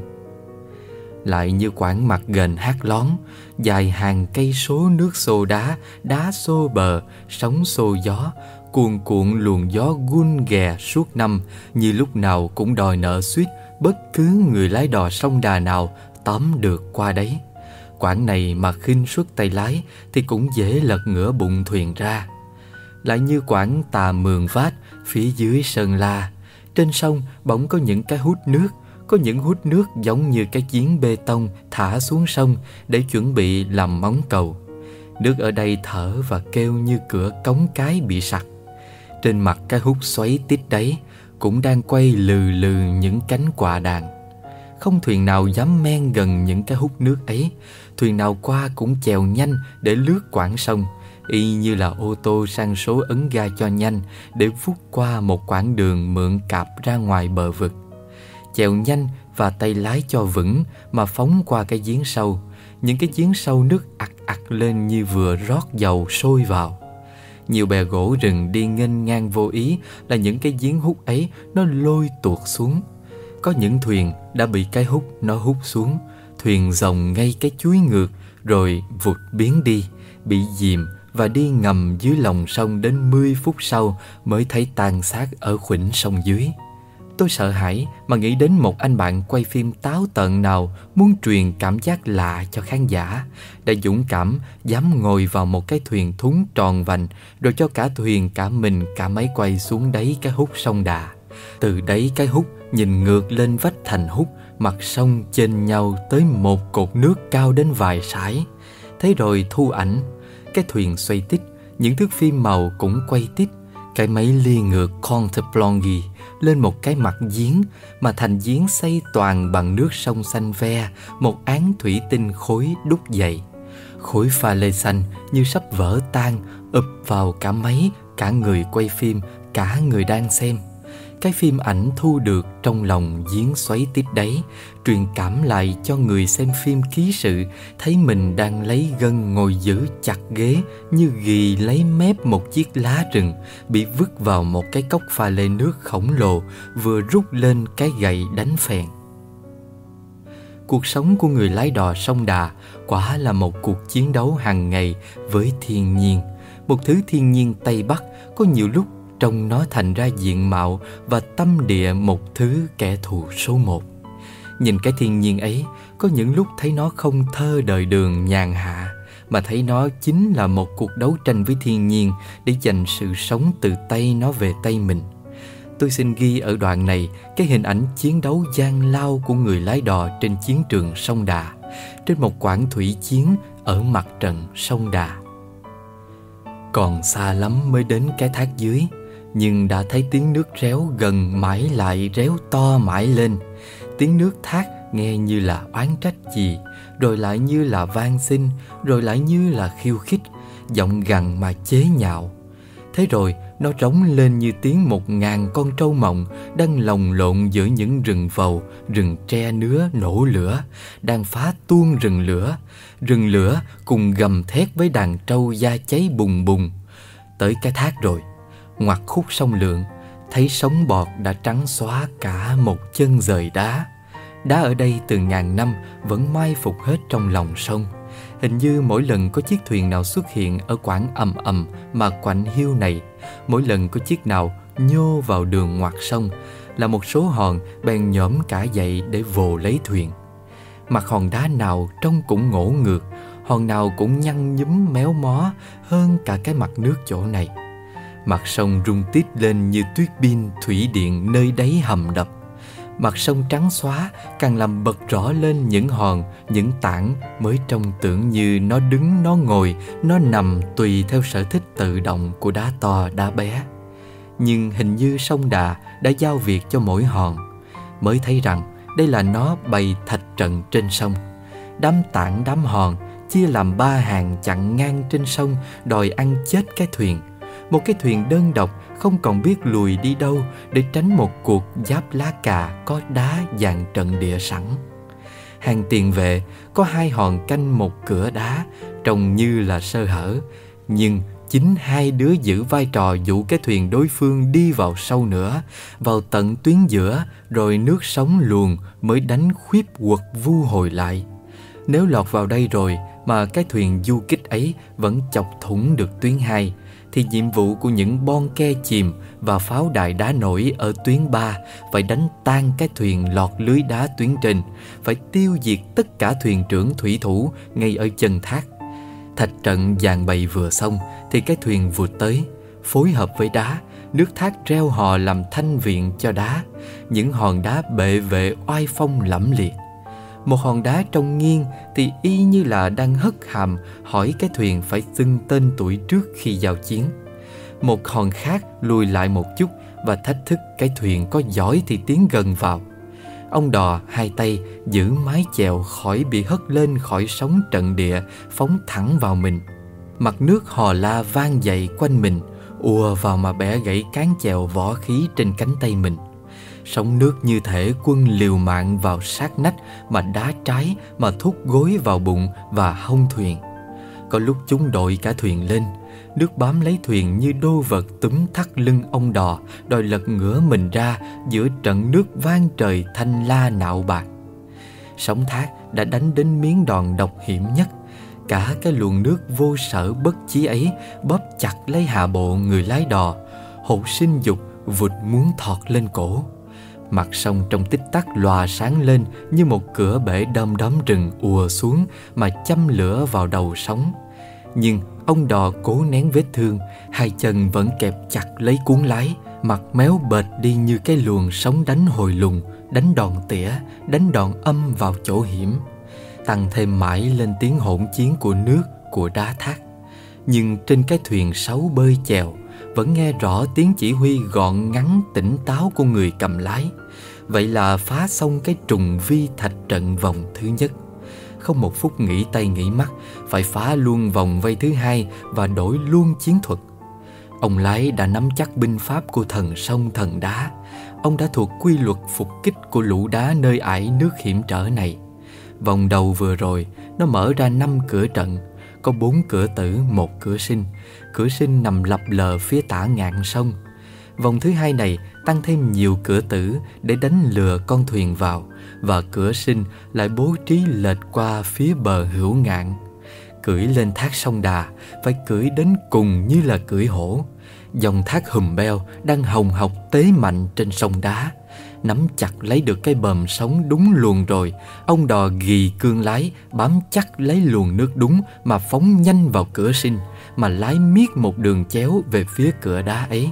Lại như quãng mặt ghềnh Hát Lón, dài hàng cây số nước xô đá, đá xô bờ, sóng xô gió, cuồn cuộn luồng gió gun ghè suốt năm, như lúc nào cũng đòi nợ suýt bất cứ người lái đò sông Đà nào tóm được qua đấy. Quãng này mà khinh suất tay lái thì cũng dễ lật ngửa bụng thuyền ra. Lại như quãng Tà Mường Vát phía dưới Sơn La, trên sông bỗng có những cái hút nước. Có những hút nước giống như cái giếng bê tông thả xuống sông để chuẩn bị làm móng cầu. Nước ở đây thở và kêu như cửa cống cái bị sặc. Trên mặt cái hút xoáy tít đấy cũng đang quay lừ lừ những cánh quạ đàn. Không thuyền nào dám men gần những cái hút nước ấy. Thuyền nào qua cũng chèo nhanh để lướt quãng sông, y như là ô tô sang số ấn ga cho nhanh để vút qua một quãng đường mượn cạp ra ngoài bờ vực. Chèo nhanh và tay lái cho vững mà phóng qua cái giếng sâu. Những cái giếng sâu nước ặc ặt lên như vừa rót dầu sôi vào. Nhiều bè gỗ rừng đi nghênh ngang vô ý là những cái giếng hút ấy nó lôi tuột xuống. Có những thuyền đã bị cái hút nó hút xuống, thuyền dòng ngay cái chuối ngược rồi vụt biến đi, bị dìm và đi ngầm dưới lòng sông đến 10 phút sau mới thấy tan xác ở khuỷnh sông dưới. Tôi sợ hãi mà nghĩ đến một anh bạn quay phim táo tợn nào muốn truyền cảm giác lạ cho khán giả, đã dũng cảm dám ngồi vào một cái thuyền thúng tròn vành rồi cho cả thuyền, cả mình, cả máy quay xuống đáy cái hút sông Đà. Từ đáy cái hút nhìn ngược lên vách thành hút, mặt sông chênh nhau tới một cột nước cao đến vài sải. Thế rồi thu ảnh, cái thuyền xoay tít, những thước phim màu cũng quay tít. Cái máy lia ngược Contemplongi lên một cái mặt giếng mà thành giếng xây toàn bằng nước sông xanh ve, một áng thủy tinh khối đúc dày. Khối pha lê xanh như sắp vỡ tan ụp vào cả máy, cả người quay phim, cả người đang xem. Cái phim ảnh thu được trong lòng giếng xoáy tít đáy truyền cảm lại cho người xem phim ký sự thấy mình đang lấy gân ngồi giữ chặt ghế như ghì lấy mép một chiếc lá rừng bị vứt vào một cái cốc pha lê nước khổng lồ vừa rút lên cái gậy đánh phèn. Cuộc sống của người lái đò sông Đà quả là một cuộc chiến đấu hàng ngày với thiên nhiên, một thứ thiên nhiên Tây Bắc có nhiều lúc trông nó thành ra diện mạo và tâm địa một thứ kẻ thù số một. Nhìn cái thiên nhiên ấy, có những lúc thấy nó không thơ đời đường nhàn hạ, mà thấy nó chính là một cuộc đấu tranh với thiên nhiên để giành sự sống từ tay nó về tay mình. Tôi xin ghi ở đoạn này cái hình ảnh chiến đấu gian lao của người lái đò trên chiến trường sông Đà, trên một quãng thủy chiến ở mặt trận sông Đà. Còn xa lắm mới đến cái thác dưới, nhưng đã thấy tiếng nước réo gần mãi lại réo to mãi lên. Tiếng nước thác nghe như là oán trách gì, rồi lại như là van xin, rồi lại như là khiêu khích, giọng gằn mà chế nhạo. Thế rồi nó rống lên như tiếng 1000 con trâu mộng đang lồng lộn giữa những rừng vầu, rừng tre nứa nổ lửa, đang phá tuôn rừng lửa cùng gầm thét với đàn trâu da cháy bùng bùng. Tới cái thác rồi, ngoặt khúc sông Lượng, thấy sóng bọt đã trắng xóa cả một chân dời đá. Đá ở đây từ ngàn năm vẫn mai phục hết trong lòng sông. Hình như mỗi lần có chiếc thuyền nào xuất hiện ở quãng ầm ầm mà quạnh hiu này, mỗi lần có chiếc nào nhô vào đường ngoặt sông, là một số hòn bèn nhổm cả dậy để vồ lấy thuyền. Mặt hòn đá nào trông cũng ngổ ngược, hòn nào cũng nhăn nhúm méo mó hơn cả cái mặt nước chỗ này. Mặt sông rung tít lên như tuyết pin thủy điện nơi đáy hầm đập. Mặt sông trắng xóa càng làm bật rõ lên những hòn, những tảng mới trông tưởng như nó đứng, nó ngồi, nó nằm tùy theo sở thích tự động của đá to đá bé. Nhưng hình như sông Đà đã giao việc cho mỗi hòn, mới thấy rằng đây là nó bày thạch trận trên sông. Đám tảng đám hòn chia làm 3 hàng chặn ngang trên sông, đòi ăn chết cái thuyền. Một cái thuyền đơn độc không còn biết lùi đi đâu để tránh một cuộc giáp lá cà có đá dàn trận địa sẵn. Hàng tiền vệ có 2 hòn canh một cửa đá, trông như là sơ hở, nhưng chính 2 đứa giữ vai trò dụ cái thuyền đối phương đi vào sâu nữa, vào tận tuyến giữa, rồi nước sóng luồn mới đánh khuyếp quật vu hồi lại. Nếu lọt vào đây rồi mà cái thuyền du kích ấy vẫn chọc thủng được tuyến 2, thì nhiệm vụ của những bon ke chìm và pháo đài đá nổi ở tuyến 3 phải đánh tan cái thuyền lọt lưới đá tuyến trên, phải tiêu diệt tất cả thuyền trưởng thủy thủ ngay ở chân thác. Thạch trận dàn bày vừa xong thì cái thuyền vụt tới, phối hợp với đá, nước thác reo hò làm thanh viện cho đá, những hòn đá bệ vệ oai phong lẫm liệt. Một hòn đá trông nghiêng thì y như là đang hất hàm hỏi cái thuyền phải xưng tên tuổi trước khi giao chiến. Một hòn khác lùi lại một chút và thách thức cái thuyền có giỏi thì tiến gần vào. Ông đò 2 tay giữ mái chèo khỏi bị hất lên khỏi sóng trận địa, phóng thẳng vào mình. Mặt nước hò la vang dậy quanh mình, ùa vào mà bẻ gãy cán chèo võ khí trên cánh tay mình. Sóng nước như thể quân liều mạng vào sát nách mà đá trái, mà thúc gối vào bụng và hông thuyền. Có lúc chúng đội cả thuyền lên, nước bám lấy thuyền như đô vật túm thắt lưng ông đò, đòi lật ngửa mình ra giữa trận nước vang trời thanh la nạo bạc. Sóng thác đã đánh đến miếng đòn độc hiểm nhất. Cả cái luồng nước vô sở bất chí ấy bóp chặt lấy hạ bộ người lái đò, hột sinh dục vụt muốn thọt lên cổ. Mặt sông trong tích tắc lòa sáng lên như một cửa bể đom đóm rừng ùa xuống mà châm lửa vào đầu sóng. Nhưng ông đò cố nén vết thương, hai chân vẫn kẹp chặt lấy cuốn lái, mặt méo bệt đi như cái luồng sóng đánh hồi lùng, đánh đòn tỉa, đánh đòn âm vào chỗ hiểm. Tăng thêm mãi lên tiếng hỗn chiến của nước, của đá thác. Nhưng trên cái thuyền sáu bơi chèo vẫn nghe rõ tiếng chỉ huy gọn ngắn tỉnh táo của người cầm lái. Vậy là phá xong cái trùng vi thạch trận vòng thứ nhất. Không một phút nghỉ tay nghỉ mắt, phải phá luôn vòng vây thứ hai và đổi luôn chiến thuật. Ông lái đã nắm chắc binh pháp của thần sông thần đá. Ông đã thuộc quy luật phục kích của lũ đá nơi ải nước hiểm trở này. Vòng đầu vừa rồi, nó mở ra 5 cửa trận, có 4 cửa tử, 1 cửa sinh. Cửa sinh nằm lập lờ phía tả ngạn sông. Vòng thứ hai này tăng thêm nhiều cửa tử để đánh lừa con thuyền vào, và cửa sinh lại bố trí lệch qua phía bờ hữu ngạn. Cưỡi lên thác sông Đà phải cưỡi đến cùng như là cưỡi hổ. Dòng thác Hùm Beo đang hồng hộc tế mạnh trên sông đá. Nắm chặt lấy được cái bờm sóng đúng luồng rồi, ông đò ghì cương lái, bám chắc lấy luồng nước đúng mà phóng nhanh vào cửa sinh, mà lái miết một đường chéo về phía cửa đá ấy.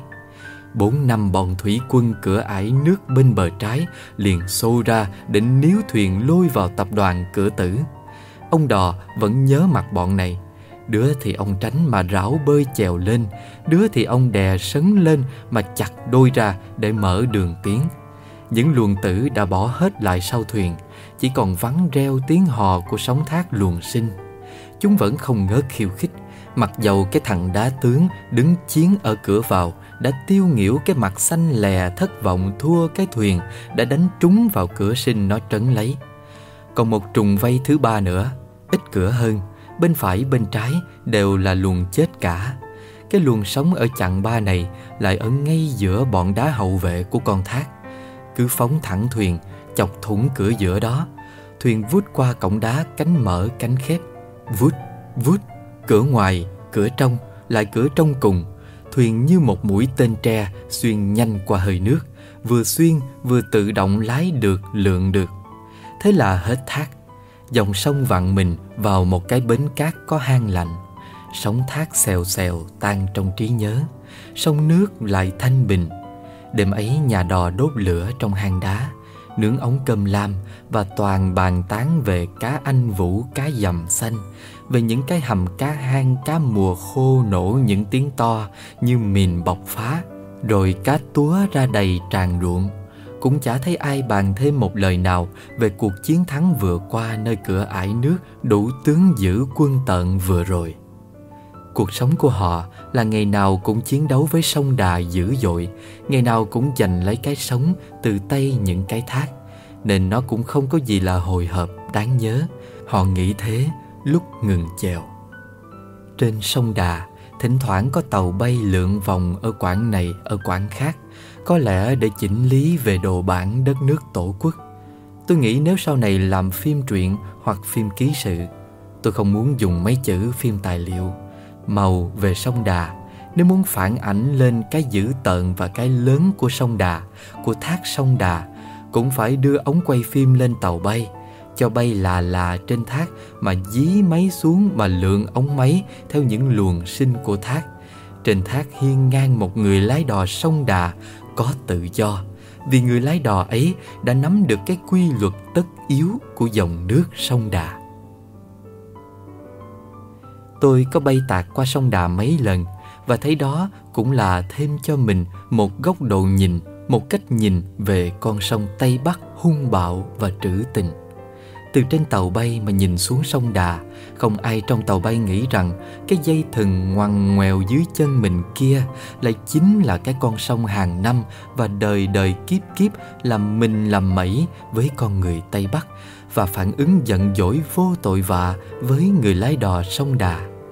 4-5 bọn thủy quân cửa ải nước bên bờ trái liền xô ra định níu thuyền lôi vào tập đoàn cửa tử. Ông đò vẫn nhớ mặt bọn này. Đứa thì ông tránh mà rảo bơi chèo lên, đứa thì ông đè sấn lên mà chặt đôi ra để mở đường tiến. Những luồng tử đã bỏ hết lại sau thuyền, chỉ còn vắng reo tiếng hò của sóng thác luồng sinh. Chúng vẫn không ngớt khiêu khích, mặc dầu cái thằng đá tướng đứng chiến ở cửa vào đã tiêu nghỉu cái mặt xanh lè thất vọng thua cái thuyền đã đánh trúng vào cửa sinh nó trấn lấy. Còn một trùng vây thứ ba nữa, ít cửa hơn, bên phải bên trái đều là luồng chết cả. Cái luồng sống ở chặng 3 này lại ở ngay giữa bọn đá hậu vệ của con thác. Cứ phóng thẳng thuyền, chọc thủng cửa giữa đó. Thuyền vút qua cổng đá, cánh mở cánh khép. Vút, vút, cửa ngoài, cửa trong, lại cửa trong cùng. Thuyền như một mũi tên tre xuyên nhanh qua hơi nước, vừa xuyên vừa tự động lái được, lượn được. Thế là hết thác. Dòng sông vặn mình vào một cái bến cát có hang lạnh. Sóng thác xèo xèo tan trong trí nhớ. Sông nước lại thanh bình. Đêm ấy nhà đò đốt lửa trong hang đá, nướng ống cơm lam và toàn bàn tán về cá anh vũ, cá dầm xanh, về những cái hầm cá hang, cá mùa khô nổ những tiếng to như mìn bọc phá, rồi cá túa ra đầy tràn ruộng. Cũng chả thấy ai bàn thêm một lời nào về cuộc chiến thắng vừa qua nơi cửa ải nước đủ tướng giữ quân tợn vừa rồi. Cuộc sống của họ là ngày nào cũng chiến đấu với sông Đà dữ dội, ngày nào cũng giành lấy cái sống từ tay những cái thác, nên nó cũng không có gì là hồi hộp đáng nhớ. Họ nghĩ thế lúc ngừng chèo. Trên sông Đà, thỉnh thoảng có tàu bay lượn vòng ở quãng này ở quãng khác, có lẽ để chỉnh lý về đồ bản đất nước tổ quốc. Tôi nghĩ nếu sau này làm phim truyện hoặc phim ký sự, tôi không muốn dùng mấy chữ phim tài liệu. Màu về sông Đà, nếu muốn phản ảnh lên cái dữ tợn và cái lớn của sông Đà, của thác sông Đà, cũng phải đưa ống quay phim lên tàu bay, cho bay là trên thác mà dí máy xuống mà lượn ống máy theo những luồng sinh của thác. Trên thác hiên ngang một người lái đò sông Đà có tự do, vì người lái đò ấy đã nắm được cái quy luật tất yếu của dòng nước sông Đà. Tôi có bay tạt qua sông Đà mấy lần và thấy đó cũng là thêm cho mình một góc độ nhìn, một cách nhìn về con sông Tây Bắc hung bạo và trữ tình. Từ trên tàu bay mà nhìn xuống sông Đà, không ai trong tàu bay nghĩ rằng cái dây thừng ngoằn ngoèo dưới chân mình kia lại chính là cái con sông hàng năm và đời đời kiếp kiếp làm mình làm mẩy với con người Tây Bắc, và phản ứng giận dỗi vô tội vạ với người lái đò sông Đà.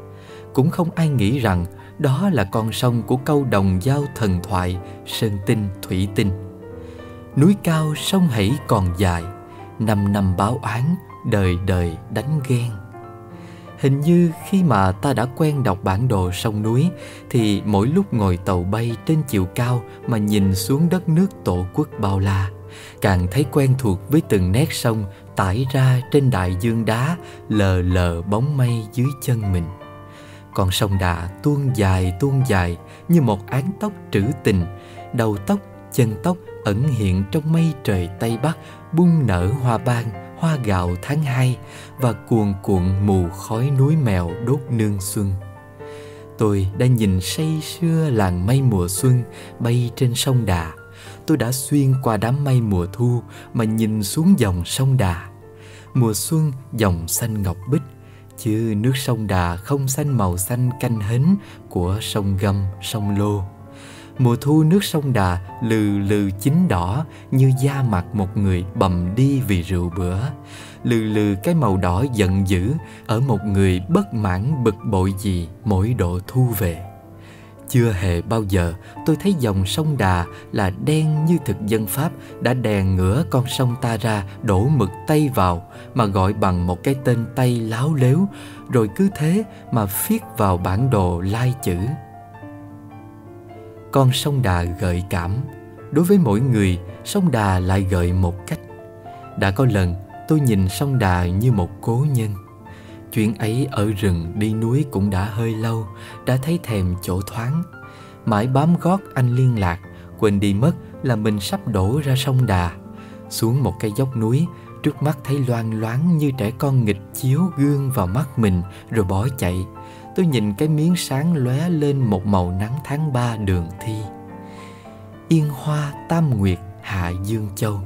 cũng không ai nghĩ rằng đó là con sông của câu đồng dao thần thoại Sơn Tinh Thủy Tinh. Núi cao sông Hãy còn dài, năm năm báo oán, đời đời đánh ghen. Hình như khi mà ta đã quen đọc bản đồ sông núi, thì mỗi lúc ngồi tàu bay trên chiều cao mà nhìn xuống đất nước tổ quốc bao la, càng thấy quen thuộc với từng nét sông tải ra trên đại dương đá lờ lờ bóng mây dưới chân mình. Con sông Đà tuôn dài như một áng tóc trữ tình, đầu tóc, chân tóc ẩn hiện trong mây trời Tây Bắc, bung nở hoa ban, hoa gạo tháng 2 và cuồn cuộn mù khói núi mèo đốt nương xuân. Tôi đã nhìn say sưa làn mây mùa xuân bay trên sông Đà. Tôi đã xuyên qua đám mây mùa thu mà nhìn xuống dòng sông Đà. Mùa xuân dòng xanh ngọc bích, chứ nước sông Đà không xanh màu xanh canh hến của sông Gâm, sông Lô. Mùa thu nước sông Đà lừ lừ chín đỏ như da mặt một người bầm đi vì rượu bữa. Lừ lừ cái màu đỏ giận dữ ở một người bất mãn bực bội gì mỗi độ thu về. Chưa hề bao giờ tôi thấy dòng sông Đà là đen như thực dân Pháp đã đèn ngửa con sông ta ra đổ mực Tây vào mà gọi bằng một cái tên Tây láo lếu, rồi cứ thế mà viết vào bản đồ lai chữ. Con sông Đà gợi cảm. Đối với mỗi người, sông Đà lại gợi một cách. Đã có lần tôi nhìn sông Đà như một cố nhân. Chuyện ấy ở rừng đi núi cũng đã hơi lâu, đã thấy thèm chỗ thoáng. Mãi bám gót anh liên lạc, quên đi mất là mình sắp đổ ra sông Đà. Xuống một cái dốc núi, trước mắt thấy loang loáng như trẻ con nghịch chiếu gương vào mắt mình rồi bỏ chạy. Tôi nhìn cái miếng sáng lóe lên một màu nắng tháng 3 đường thi. Yên hoa tam nguyệt hạ Dương Châu.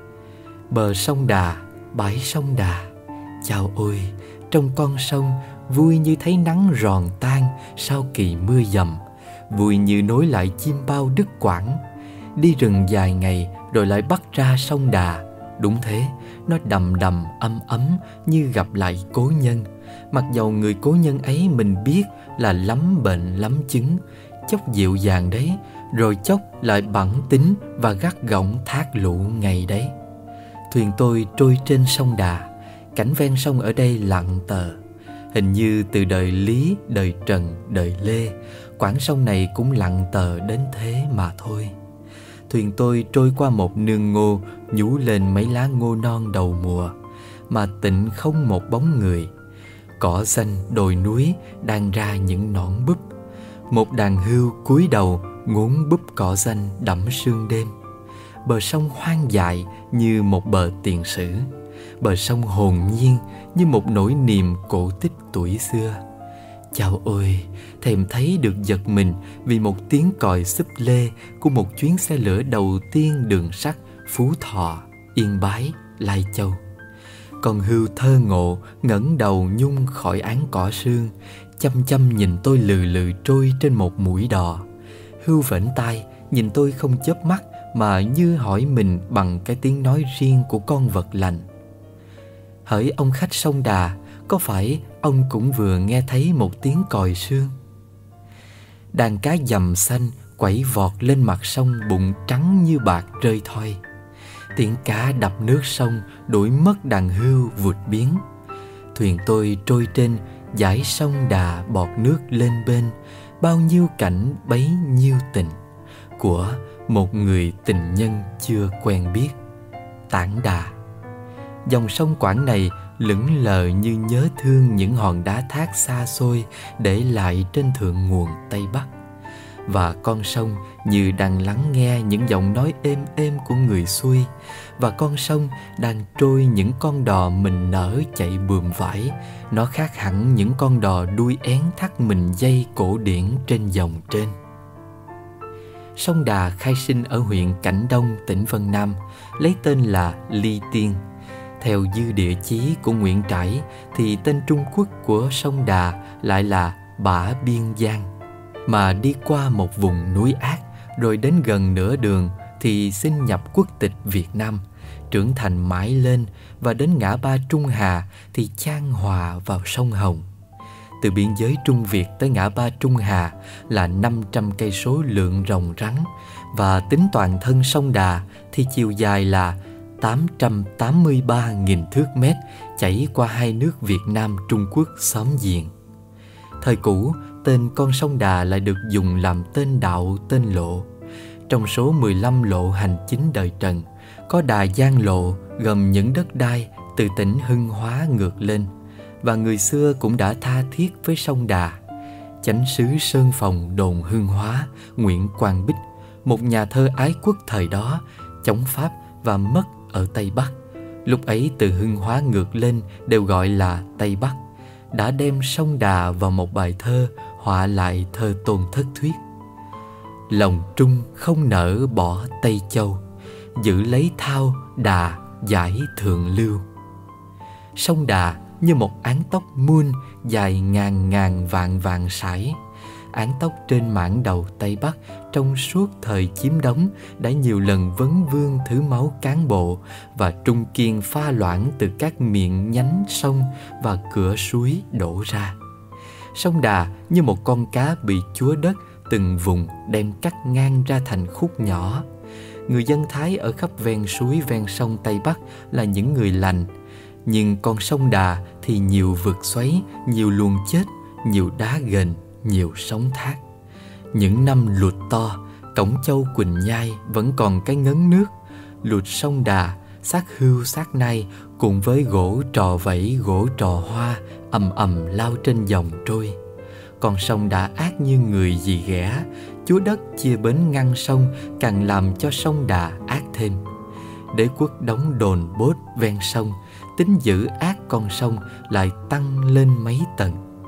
Bờ sông Đà, bãi sông Đà. Chao ôi, trong con sông vui như thấy nắng ròn tan sau kỳ mưa dầm, vui như nối lại chim bao đứt quãng. Đi rừng dài ngày rồi lại bắt ra sông Đà. Đúng thế, nó đầm đầm ấm ấm như gặp lại cố nhân. Mặc dầu người cố nhân ấy mình biết là lắm bệnh lắm chứng, chốc dịu dàng đấy, rồi chốc lại bẵng tính và gắt gỏng thác lũ ngày đấy. Thuyền tôi trôi trên sông Đà. Cảnh ven sông ở đây lặng tờ. Hình như từ đời Lý, đời Trần, đời Lê, quãng sông này cũng lặng tờ đến thế mà thôi. Thuyền tôi trôi qua một nương ngô nhú lên mấy lá ngô non đầu mùa, mà tịnh không một bóng người. Cỏ xanh đồi núi đang ra những nõn búp. Một đàn hươu cúi đầu ngốn búp cỏ xanh đẫm sương đêm. Bờ sông hoang dại như một bờ tiền sử. Bờ sông hồn nhiên như một nỗi niềm cổ tích tuổi xưa. Chao ôi, thèm thấy được giật mình vì một tiếng còi xúp lê của một chuyến xe lửa đầu tiên đường sắt Phú Thọ, Yên Bái, Lai Châu. Con hươu thơ ngộ ngẩng đầu nhung khỏi áng cỏ sương, chăm chăm nhìn tôi lừ lừ trôi trên một mũi đò. Hươu vểnh tai nhìn tôi không chớp mắt mà như hỏi mình bằng cái tiếng nói riêng của con vật lành. Hỡi ông khách sông Đà, có phải ông cũng vừa nghe thấy một tiếng còi sương? Đàn cá dầm xanh quẩy vọt lên mặt sông, bụng trắng như bạc rơi thoi. Tiếng cá đập nước sông đuổi mất đàn hươu vụt biến. Thuyền tôi trôi trên dải sông Đà bọt nước lên bên. Bao nhiêu cảnh bấy nhiêu tình của một người tình nhân chưa quen biết. Tản Đà. Dòng sông Quảng này lững lờ như nhớ thương những hòn đá thác xa xôi để lại trên thượng nguồn Tây Bắc. Và con sông như đang lắng nghe những giọng nói êm êm của người xuôi. Và con sông đang trôi những con đò mình nở chạy bườm vãi. Nó khác hẳn những con đò đuôi én thắt mình dây cổ điển trên dòng trên. Sông Đà khai sinh ở huyện Cảnh Đông, tỉnh Vân Nam, lấy tên là Ly Tiên. Theo dư địa chí của Nguyễn Trãi thì tên Trung Quốc của sông Đà lại là Bả Biên Giang. Mà đi qua một vùng núi ác, rồi đến gần nửa đường thì xin nhập quốc tịch Việt Nam, trưởng thành mãi lên và đến ngã ba Trung Hà thì chan hòa vào sông Hồng. Từ biên giới Trung Việt tới ngã ba Trung Hà là 500 cây số lượn rồng rắn, và tính toàn thân sông Đà thì chiều dài là 883.000 thước mét, chảy qua hai nước Việt Nam Trung Quốc xóm giềng. Thời cũ, tên con sông Đà lại được dùng làm tên đạo, tên lộ. Trong số 15 lộ hành chính đời Trần, có Đà Giang lộ gồm những đất đai từ tỉnh Hưng Hóa ngược lên, và người xưa cũng đã tha thiết với sông Đà. Chánh sứ Sơn Phòng đồn Hưng Hóa, Nguyễn Quang Bích, một nhà thơ ái quốc thời đó, chống Pháp và mất ở Tây Bắc, lúc ấy từ Hưng Hóa ngược lên đều gọi là Tây Bắc, đã đem sông Đà vào một bài thơ họa lại thơ Tôn Thất Thuyết. Lòng trung không nỡ bỏ Tây Châu, giữ lấy Thao Đà giải thượng lưu. Sông Đà như một áng tóc muôn dài ngàn ngàn vạn vạn sải. Áng tóc trên mảng đầu Tây Bắc trong suốt thời chiếm đóng đã nhiều lần vấn vương thứ máu cán bộ và trung kiên pha loãng từ các miệng nhánh sông và cửa suối đổ ra. Sông Đà như một con cá bị chúa đất từng vùng đem cắt ngang ra thành khúc nhỏ. Người dân Thái ở khắp ven suối ven sông Tây Bắc là những người lành, nhưng con sông Đà thì nhiều vực xoáy, nhiều luồng chết, nhiều đá ghềnh, nhiều sóng thác. Những năm lụt to, Cổng Châu Quỳnh Nhai vẫn còn cái ngấn nước. Lụt sông Đà, xác hươu xác nai cùng với gỗ trò vẫy, gỗ trò hoa ầm ầm lao trên dòng trôi. Con sông Đà ác như người dì ghẻ, chúa đất chia bến ngăn sông càng làm cho sông Đà ác thêm. Đế quốc đóng đồn bốt ven sông, tính dữ ác con sông lại tăng lên mấy tầng.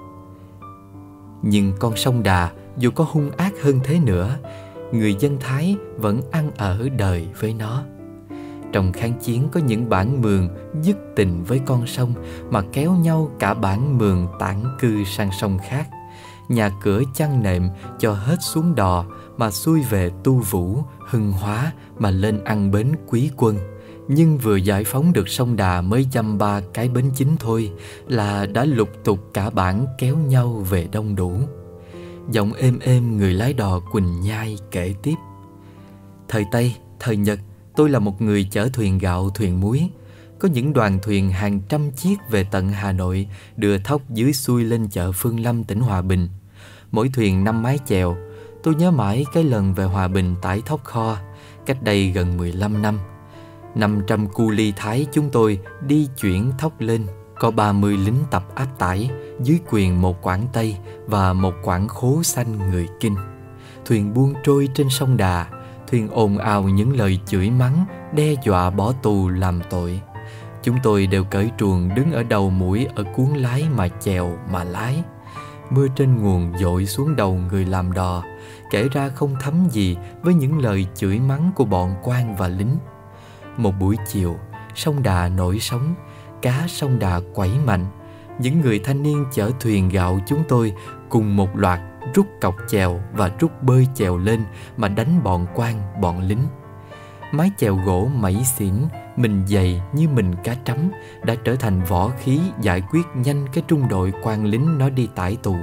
Nhưng con sông Đà dù có hung ác hơn thế nữa, người dân Thái vẫn ăn ở đời với nó. Trong kháng chiến có những bản mường dứt tình với con sông mà kéo nhau cả bản mường tản cư sang sông khác. Nhà cửa chăn nệm cho hết xuống Đò mà xuôi về Tu Vũ, Hưng Hóa mà lên ăn bến Quý Quân. Nhưng vừa giải phóng được sông Đà mới dăm ba cái bến chính thôi là đã lục tục cả bản kéo nhau về đông đủ. Giọng êm êm người lái đò Quỳnh Nhai kể tiếp. Thời Tây, thời Nhật, tôi là một người chở thuyền gạo, thuyền muối. Có những đoàn thuyền hàng trăm chiếc về tận Hà Nội đưa thóc dưới xuôi lên chợ Phương Lâm, tỉnh Hòa Bình. Mỗi thuyền 5 mái chèo. Tôi nhớ mãi cái lần về Hòa Bình tải thóc kho, cách đây gần 15 năm. 500 cu ly Thái chúng tôi đi chuyển thóc lên. Có 30 lính tập áp tải, dưới quyền một quảng Tây và một quảng Khố Xanh người Kinh. Thuyền buông trôi trên sông Đà, thuyền ồn ào những lời chửi mắng, đe dọa bỏ tù làm tội. Chúng tôi đều cởi truồng đứng ở đầu mũi ở cuốn lái mà chèo mà lái. Mưa trên nguồn dội xuống đầu người làm đò, kể ra không thấm gì với những lời chửi mắng của bọn quan và lính. Một buổi chiều, sông Đà nổi sóng, cá sông Đà quẩy mạnh. Những người thanh niên chở thuyền gạo chúng tôi cùng một loạt rút cọc chèo và rút bơi chèo lên mà đánh bọn quan, bọn lính. Mái chèo gỗ mẩy xỉn, mình dày như mình cá trắm đã trở thành võ khí giải quyết nhanh cái trung đội quan lính nó đi tải tù.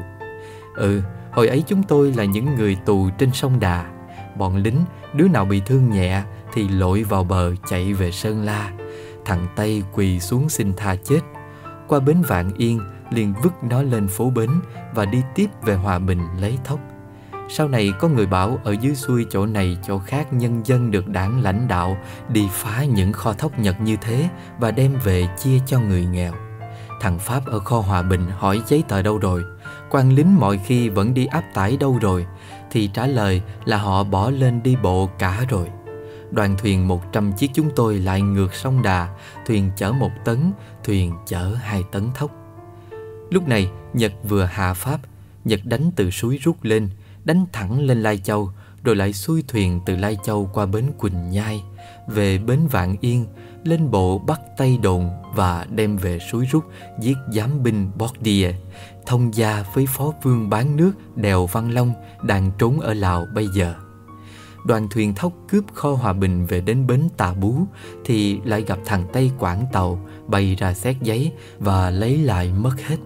Hồi ấy chúng tôi là những người tù trên sông Đà. Bọn lính, đứa nào bị thương nhẹ thì lội vào bờ chạy về Sơn La. Thằng Tây quỳ xuống xin tha chết. Qua bến Vạn Yên liền vứt nó lên phố bến và đi tiếp về Hòa Bình lấy thóc. Sau này có người bảo ở dưới xuôi chỗ này chỗ khác nhân dân được đảng lãnh đạo đi phá những kho thóc Nhật như thế và đem về chia cho người nghèo. Thằng Pháp ở kho Hòa Bình hỏi giấy tờ đâu rồi, quan lính mọi khi vẫn đi áp tải đâu rồi, thì trả lời là họ bỏ lên đi bộ cả rồi. Đoàn thuyền 100 chiếc chúng tôi lại ngược sông Đà, thuyền chở 1 tấn, thuyền chở 2 tấn thóc. Lúc này Nhật vừa hạ Pháp. Nhật đánh từ suối rút lên, đánh thẳng lên Lai Châu, rồi lại xuôi thuyền từ Lai Châu qua bến Quỳnh Nhai, về bến Vạn Yên, lên bộ Bắc Tây Đồn và đem về suối rút giết giám binh Bordier, thông gia với phó vương bán nước Đèo Văn Long đang trốn ở Lào bây giờ. Đoàn thuyền thóc cướp kho Hòa Bình về đến bến Tà Bú thì lại gặp thằng Tây quản tàu bay ra xét giấy và lấy lại mất hết.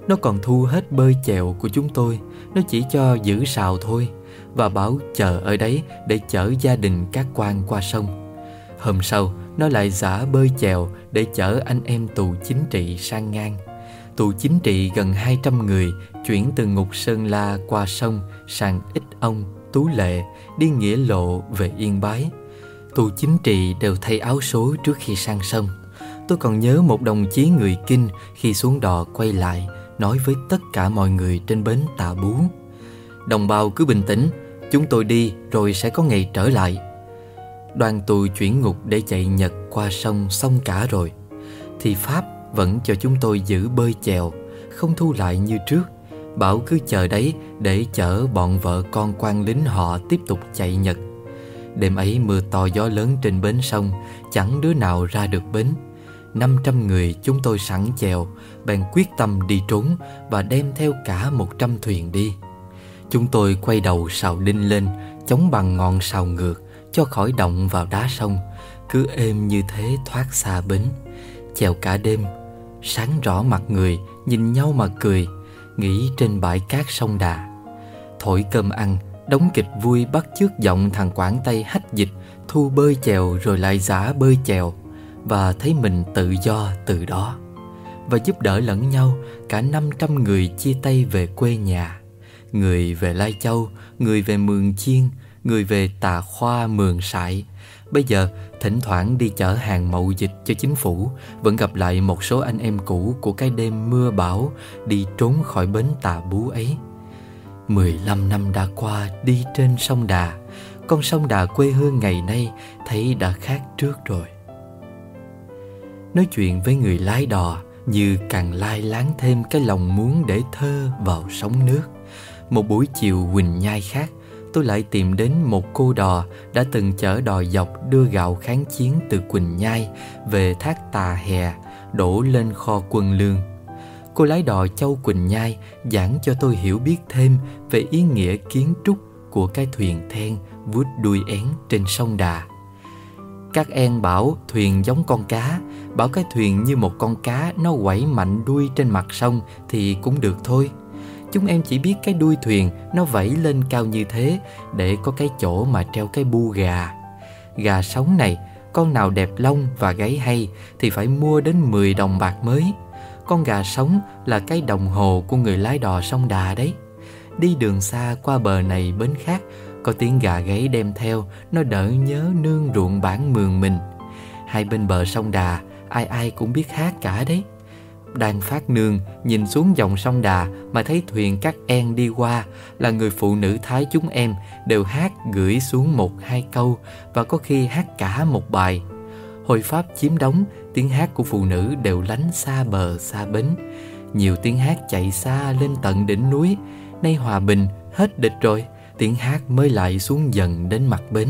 Nó còn thu hết bơi chèo của chúng tôi. Nó chỉ cho giữ sào thôi, và bảo chờ ở đấy để chở gia đình các quan qua sông. Hôm sau nó lại giả bơi chèo để chở anh em tù chính trị sang ngang. Tù chính trị gần 200 người chuyển từ ngục Sơn La qua sông sang Ích Ông, Tú Lệ, đi Nghĩa Lộ về Yên Bái. Tù chính trị đều thay áo số trước khi sang sông. Tôi còn nhớ một đồng chí người Kinh khi xuống đò quay lại nói với tất cả mọi người trên bến Tạ Bú: "Đồng bào cứ bình tĩnh, chúng tôi đi rồi sẽ có ngày trở lại." Đoàn tù chuyển ngục để chạy Nhật qua sông xong cả rồi, thì Pháp vẫn cho chúng tôi giữ bơi chèo, không thu lại như trước. Bảo cứ chờ đấy để chở bọn vợ con quan lính họ tiếp tục chạy Nhật. Đêm ấy mưa to gió lớn trên bến sông, chẳng đứa nào ra được bến. 500 người chúng tôi sẵn chèo, bèn quyết tâm đi trốn và đem theo cả 100 thuyền đi. Chúng tôi quay đầu sào đinh lên, chống bằng ngọn sào ngược, cho khỏi động vào đá sông. Cứ êm như thế thoát xa bến. Chèo cả đêm, sáng rõ mặt người, nhìn nhau mà cười, nghỉ trên bãi cát sông Đà. Thổi cơm ăn, đóng kịch vui bắt chước giọng thằng Quảng Tây hách dịch, thu bơi chèo rồi lại giả bơi chèo, và thấy mình tự do từ đó. Và giúp đỡ lẫn nhau, cả 500 người chia tay về quê nhà. Người về Lai Châu, người về Mường Chiên, người về Tà Khoa, Mường Sại. Bây giờ thỉnh thoảng đi chở hàng mậu dịch cho chính phủ, vẫn gặp lại một số anh em cũ của cái đêm mưa bão đi trốn khỏi bến Tà Bú ấy. 15 năm đã qua đi trên sông Đà. Con sông Đà quê hương ngày nay thấy đã khác trước rồi. Nói chuyện với người lái đò như càng lai láng thêm cái lòng muốn để thơ vào sóng nước. Một buổi chiều Quỳnh Nhai khác, tôi lại tìm đến một cô đò đã từng chở đò dọc đưa gạo kháng chiến từ Quỳnh Nhai về thác Tà Hè, đổ lên kho quân lương. Cô lái đò Châu Quỳnh Nhai giảng cho tôi hiểu biết thêm về ý nghĩa kiến trúc của cái thuyền then vuốt đuôi én trên sông Đà. Các em bảo thuyền giống con cá, bảo cái thuyền như một con cá nó quẩy mạnh đuôi trên mặt sông thì cũng được thôi. Chúng em chỉ biết cái đuôi thuyền nó vẫy lên cao như thế để có cái chỗ mà treo cái bu gà. Gà sống này, con nào đẹp lông và gáy hay thì phải mua đến 10 đồng bạc mới. Con gà sống là cái đồng hồ của người lái đò sông Đà đấy. Đi đường xa qua bờ này bến khác, có tiếng gà gáy đem theo, nó đỡ nhớ nương ruộng bản mường mình. Hai bên bờ sông Đà, ai ai cũng biết hát cả đấy. Đang phát nương, nhìn xuống dòng sông Đà mà thấy thuyền các en đi qua, là người phụ nữ Thái chúng em đều hát gửi xuống 1-2 câu, và có khi hát cả một bài. Hồi Pháp chiếm đóng, tiếng hát của phụ nữ đều lánh xa bờ xa bến. Nhiều tiếng hát chạy xa lên tận đỉnh núi. Nay hòa bình, hết địch rồi, tiếng hát mới lại xuống dần đến mặt bến.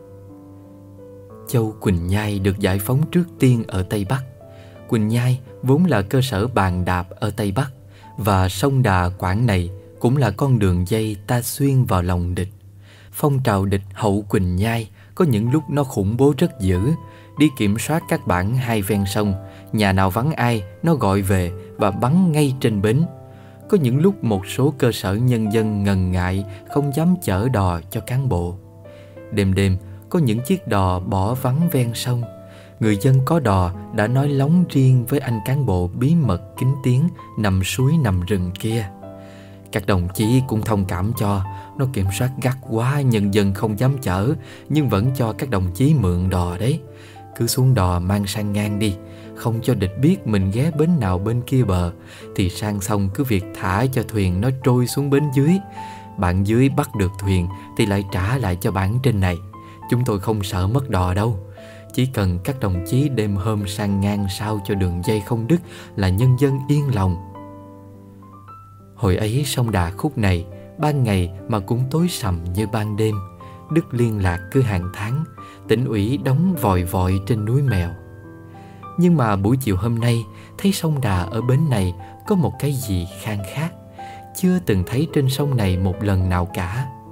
Châu Quỳnh Nhai được giải phóng trước tiên ở Tây Bắc. Quỳnh Nhai vốn là cơ sở bàn đạp ở Tây Bắc, và sông Đà Quảng này cũng là con đường dây ta xuyên vào lòng địch. Phong trào địch hậu Quỳnh Nhai có những lúc nó khủng bố rất dữ. Đi kiểm soát các bản hai ven sông, nhà nào vắng ai nó gọi về và bắn ngay trên bến. Có những lúc một số cơ sở nhân dân ngần ngại không dám chở đò cho cán bộ. Đêm đêm có những chiếc đò bỏ vắng ven sông. Người dân có đò đã nói lóng riêng với anh cán bộ bí mật kín tiếng nằm suối nằm rừng kia. Các đồng chí cũng thông cảm cho, nó kiểm soát gắt quá, nhân dân không dám chở, nhưng vẫn cho các đồng chí mượn đò đấy. Cứ xuống đò mang sang ngang đi, không cho địch biết mình ghé bến nào bên kia bờ, thì sang xong cứ việc thả cho thuyền nó trôi xuống bến dưới. Bạn dưới bắt được thuyền thì lại trả lại cho bạn trên này. Chúng tôi không sợ mất đò đâu. Chỉ cần các đồng chí đêm hôm sang ngang sao cho đường dây không đứt là nhân dân yên lòng. Hồi ấy sông Đà khúc này, ban ngày mà cũng tối sầm như ban đêm. Đứt liên lạc cứ hàng tháng, tỉnh ủy đóng vòi vọi trên núi Mèo. Nhưng mà buổi chiều hôm nay, thấy sông Đà ở bến này có một cái gì khang khác, chưa từng thấy trên sông này một lần nào cả.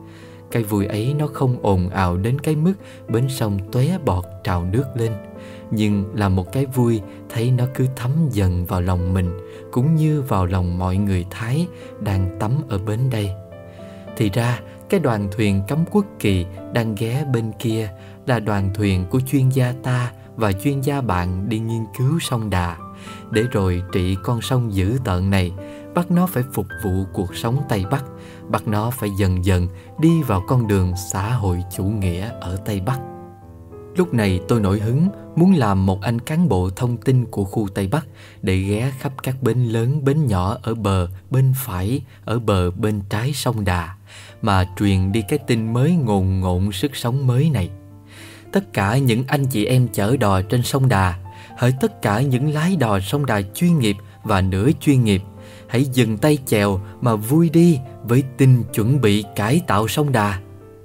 Cái vui ấy nó không ồn ào đến cái mức bến sông tóe bọt trào nước lên, nhưng là một cái vui thấy nó cứ thấm dần vào lòng mình, cũng như vào lòng mọi người Thái đang tắm ở bến đây. Thì ra cái đoàn thuyền cắm quốc kỳ đang ghé bên kia là đoàn thuyền của chuyên gia ta và chuyên gia bạn đi nghiên cứu sông Đà, để rồi trị con sông dữ tợn này, bắt nó phải phục vụ cuộc sống Tây Bắc, bắt nó phải dần dần đi vào con đường xã hội chủ nghĩa ở Tây Bắc. Lúc này tôi nổi hứng muốn làm một anh cán bộ thông tin của khu Tây Bắc để ghé khắp các bến lớn bến nhỏ ở bờ bên phải, ở bờ bên trái sông Đà, mà truyền đi cái tin mới ngồn ngộn sức sống mới này. Tất cả những anh chị em chở đò trên sông Đà, hỡi tất cả những lái đò sông Đà chuyên nghiệp và nửa chuyên nghiệp, hãy dừng tay chèo mà vui đi với tin chuẩn bị cải tạo sông Đà.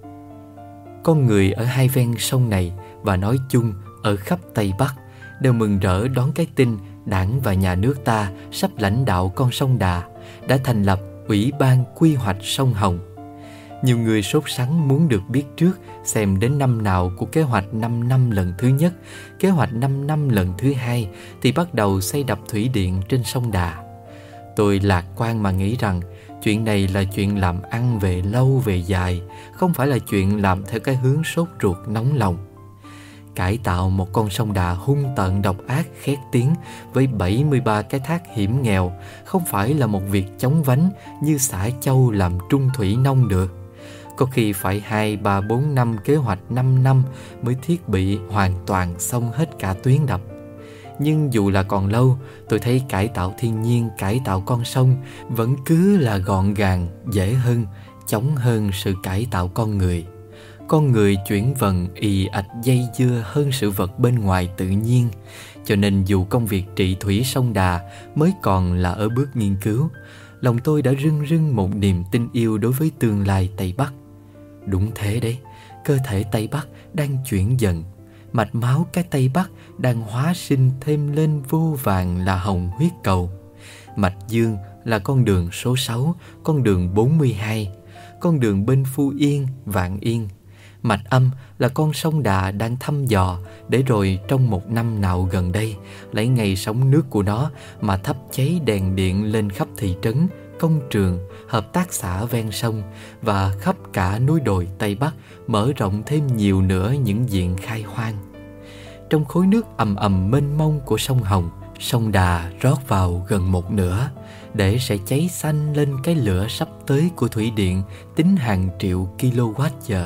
Con người ở hai ven sông này và nói chung ở khắp Tây Bắc đều mừng rỡ đón cái tin Đảng và nhà nước ta sắp lãnh đạo con sông Đà, đã thành lập Ủy ban Quy hoạch sông Hồng. Nhiều người sốt sắng muốn được biết trước xem đến năm nào của kế hoạch 5 năm lần thứ nhất, kế hoạch 5 năm lần thứ hai thì bắt đầu xây đập thủy điện trên sông Đà. Tôi lạc quan mà nghĩ rằng chuyện này là chuyện làm ăn về lâu về dài, không phải là chuyện làm theo cái hướng sốt ruột nóng lòng. Cải tạo một con sông Đà hung tợn độc ác khét tiếng với 73 cái thác hiểm nghèo không phải là một việc chóng vánh như xã Châu làm trung thủy nông được. Có khi phải 2, 3, 4 năm kế hoạch 5 năm mới thiết bị hoàn toàn xong hết cả tuyến đập. Nhưng dù là còn lâu, tôi thấy cải tạo thiên nhiên, cải tạo con sông vẫn cứ là gọn gàng, dễ hơn, chóng hơn sự cải tạo con người. Con người chuyển vần ì ạch dây dưa hơn sự vật bên ngoài tự nhiên. Cho nên dù công việc trị thủy sông Đà mới còn là ở bước nghiên cứu, lòng tôi đã rưng rưng một niềm tin yêu đối với tương lai Tây Bắc. Đúng thế đấy, cơ thể Tây Bắc đang chuyển dần. Mạch máu cái Tây Bắc đang hóa sinh thêm lên vô vàn là hồng huyết cầu. Mạch Dương là con đường số 6, con đường 42, con đường bên Phú Yên, Vạn Yên. Mạch Âm là con sông Đà đang thăm dò để rồi trong một năm nào gần đây lấy ngày sống nước của nó mà thắp cháy đèn điện lên khắp thị trấn, công trường, hợp tác xã ven sông và khắp cả núi đồi Tây Bắc, mở rộng thêm nhiều nữa những diện khai hoang. Trong khối nước ầm ầm mênh mông của sông Hồng, sông Đà rót vào gần một nửa để sẽ cháy xanh lên cái lửa sắp tới của thủy điện tính hàng triệu kWh.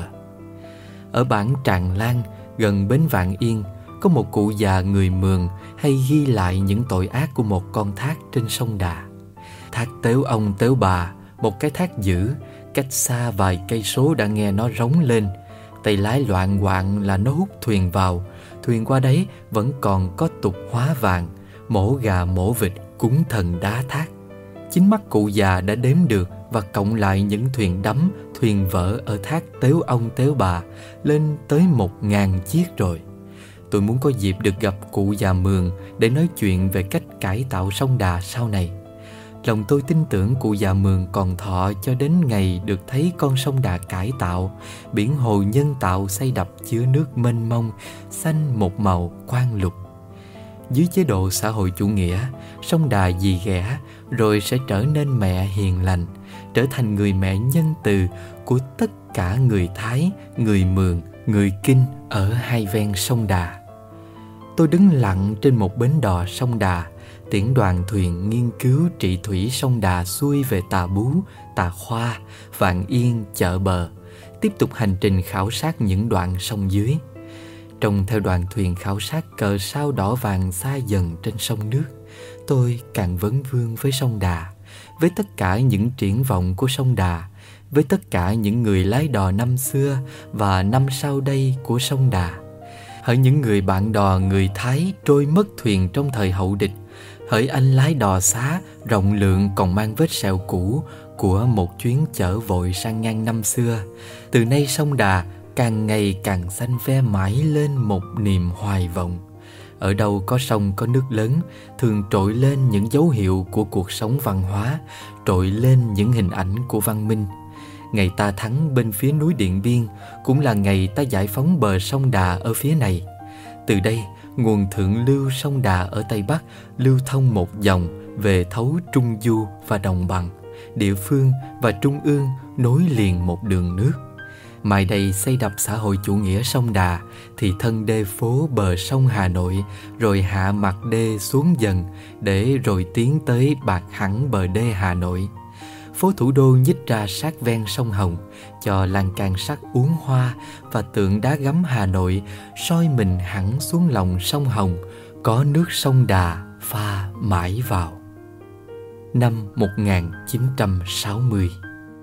Ở bản Tràng Lan gần bến Vạn Yên có một cụ già người Mường hay ghi lại những tội ác của một con thác trên sông Đà. Thác Tếu Ông Tếu Bà, một cái thác dữ, cách xa vài cây số đã nghe nó rống lên. Tay lái loạng quạng là nó hút thuyền vào. Thuyền qua đấy vẫn còn có tục hóa vàng, mổ gà mổ vịt cúng thần đá thác. Chính mắt cụ già đã đếm được và cộng lại những thuyền đắm, thuyền vỡ ở thác Tếu Ông Tếu Bà lên tới 1000 chiếc rồi. Tôi muốn có dịp được gặp cụ già Mường để nói chuyện về cách cải tạo sông Đà sau này. Lòng tôi tin tưởng cụ già Mường còn thọ cho đến ngày được thấy con sông Đà cải tạo, biển hồ nhân tạo xây đập chứa nước mênh mông, xanh một màu quang lục. Dưới chế độ xã hội chủ nghĩa, sông Đà dì ghẻ rồi sẽ trở nên mẹ hiền lành, trở thành người mẹ nhân từ của tất cả người Thái, người Mường, người Kinh ở hai ven sông Đà. Tôi đứng lặng trên một bến đò sông Đà, tiễn đoàn thuyền nghiên cứu trị thủy sông Đà xuôi về Tà Bú, Tà Khoa, Vạn Yên, Chợ Bờ, tiếp tục hành trình khảo sát những đoạn sông dưới. Trông theo đoàn thuyền khảo sát cờ sao đỏ vàng xa dần trên sông nước, tôi càng vấn vương với sông Đà, với tất cả những triển vọng của sông Đà, với tất cả những người lái đò năm xưa và năm sau đây của sông Đà. Hỡi những người bạn đò người Thái trôi mất thuyền trong thời hậu địch, hỡi anh lái đò xá rộng lượng còn mang vết sẹo cũ của một chuyến chở vội sang ngang năm xưa, từ nay sông Đà càng ngày càng xanh ve mãi lên một niềm hoài vọng. Ở đâu có sông có nước lớn, thường trội lên những dấu hiệu của cuộc sống văn hóa, trội lên những hình ảnh của văn minh. Ngày ta thắng bên phía núi Điện Biên cũng là ngày ta giải phóng bờ sông Đà ở phía này. Từ đây, nguồn thượng lưu sông Đà ở Tây Bắc lưu thông một dòng về thấu Trung Du và Đồng Bằng. Địa phương và Trung ương nối liền một đường nước. Mai đây xây đập xã hội chủ nghĩa sông Đà thì thân đê phố bờ sông Hà Nội, rồi hạ mặt đê xuống dần để rồi tiến tới bạc hẳn bờ đê Hà Nội. Phố thủ đô nhích ra sát ven sông Hồng, cho lan can sắt uốn hoa và tượng đá gấm Hà Nội soi mình hẳn xuống lòng sông Hồng, có nước sông Đà pha mãi vào. Năm 1960.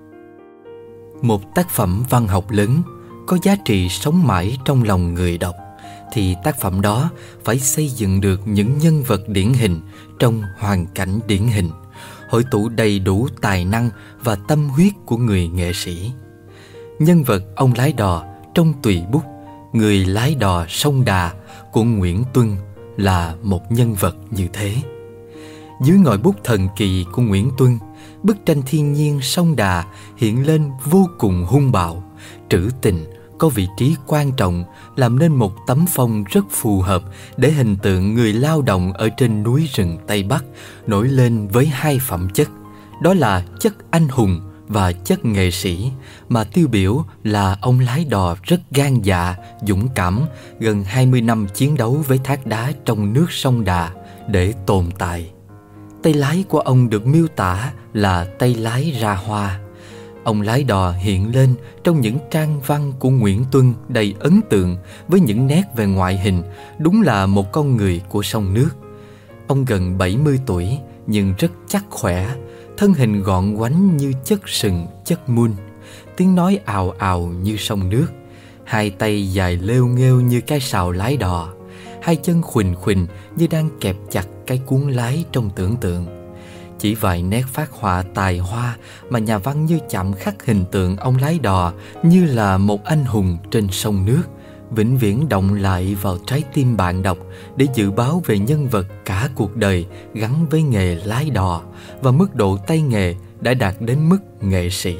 Một tác phẩm văn học lớn có giá trị sống mãi trong lòng người đọc thì tác phẩm đó phải xây dựng được những nhân vật điển hình trong hoàn cảnh điển hình, hội tụ đầy đủ tài năng và tâm huyết của người nghệ sĩ. Nhân vật ông lái đò trong Tùy Bút, người lái đò sông Đà của Nguyễn Tuân là một nhân vật như thế. Dưới ngòi bút thần kỳ của Nguyễn Tuân, bức tranh thiên nhiên sông Đà hiện lên vô cùng hung bạo, trữ tình, có vị trí quan trọng, làm nên một tấm phong rất phù hợp để hình tượng người lao động ở trên núi rừng Tây Bắc nổi lên với hai phẩm chất, đó là chất anh hùng và chất nghệ sĩ, mà tiêu biểu là ông lái đò rất gan dạ, dũng cảm, gần 20 năm chiến đấu với thác đá trong nước sông Đà để tồn tại. Tay lái của ông được miêu tả là tay lái ra hoa. Ông lái đò hiện lên trong những trang văn của Nguyễn Tuân đầy ấn tượng với những nét về ngoại hình, đúng là một con người của sông nước. Ông gần 70 tuổi nhưng rất chắc khỏe, thân hình gọn goánh như chất sừng, chất mun, tiếng nói ào ào như sông nước, hai tay dài lêu nghêu như cái sào lái đò, hai chân khuỳnh khuỳnh như đang kẹp chặt cái cuốn lái trong tưởng tượng. Chỉ vài nét phác họa tài hoa mà nhà văn như chạm khắc hình tượng ông lái đò như là một anh hùng trên sông nước, vĩnh viễn động lại vào trái tim bạn đọc để dự báo về nhân vật cả cuộc đời gắn với nghề lái đò và mức độ tay nghề đã đạt đến mức nghệ sĩ.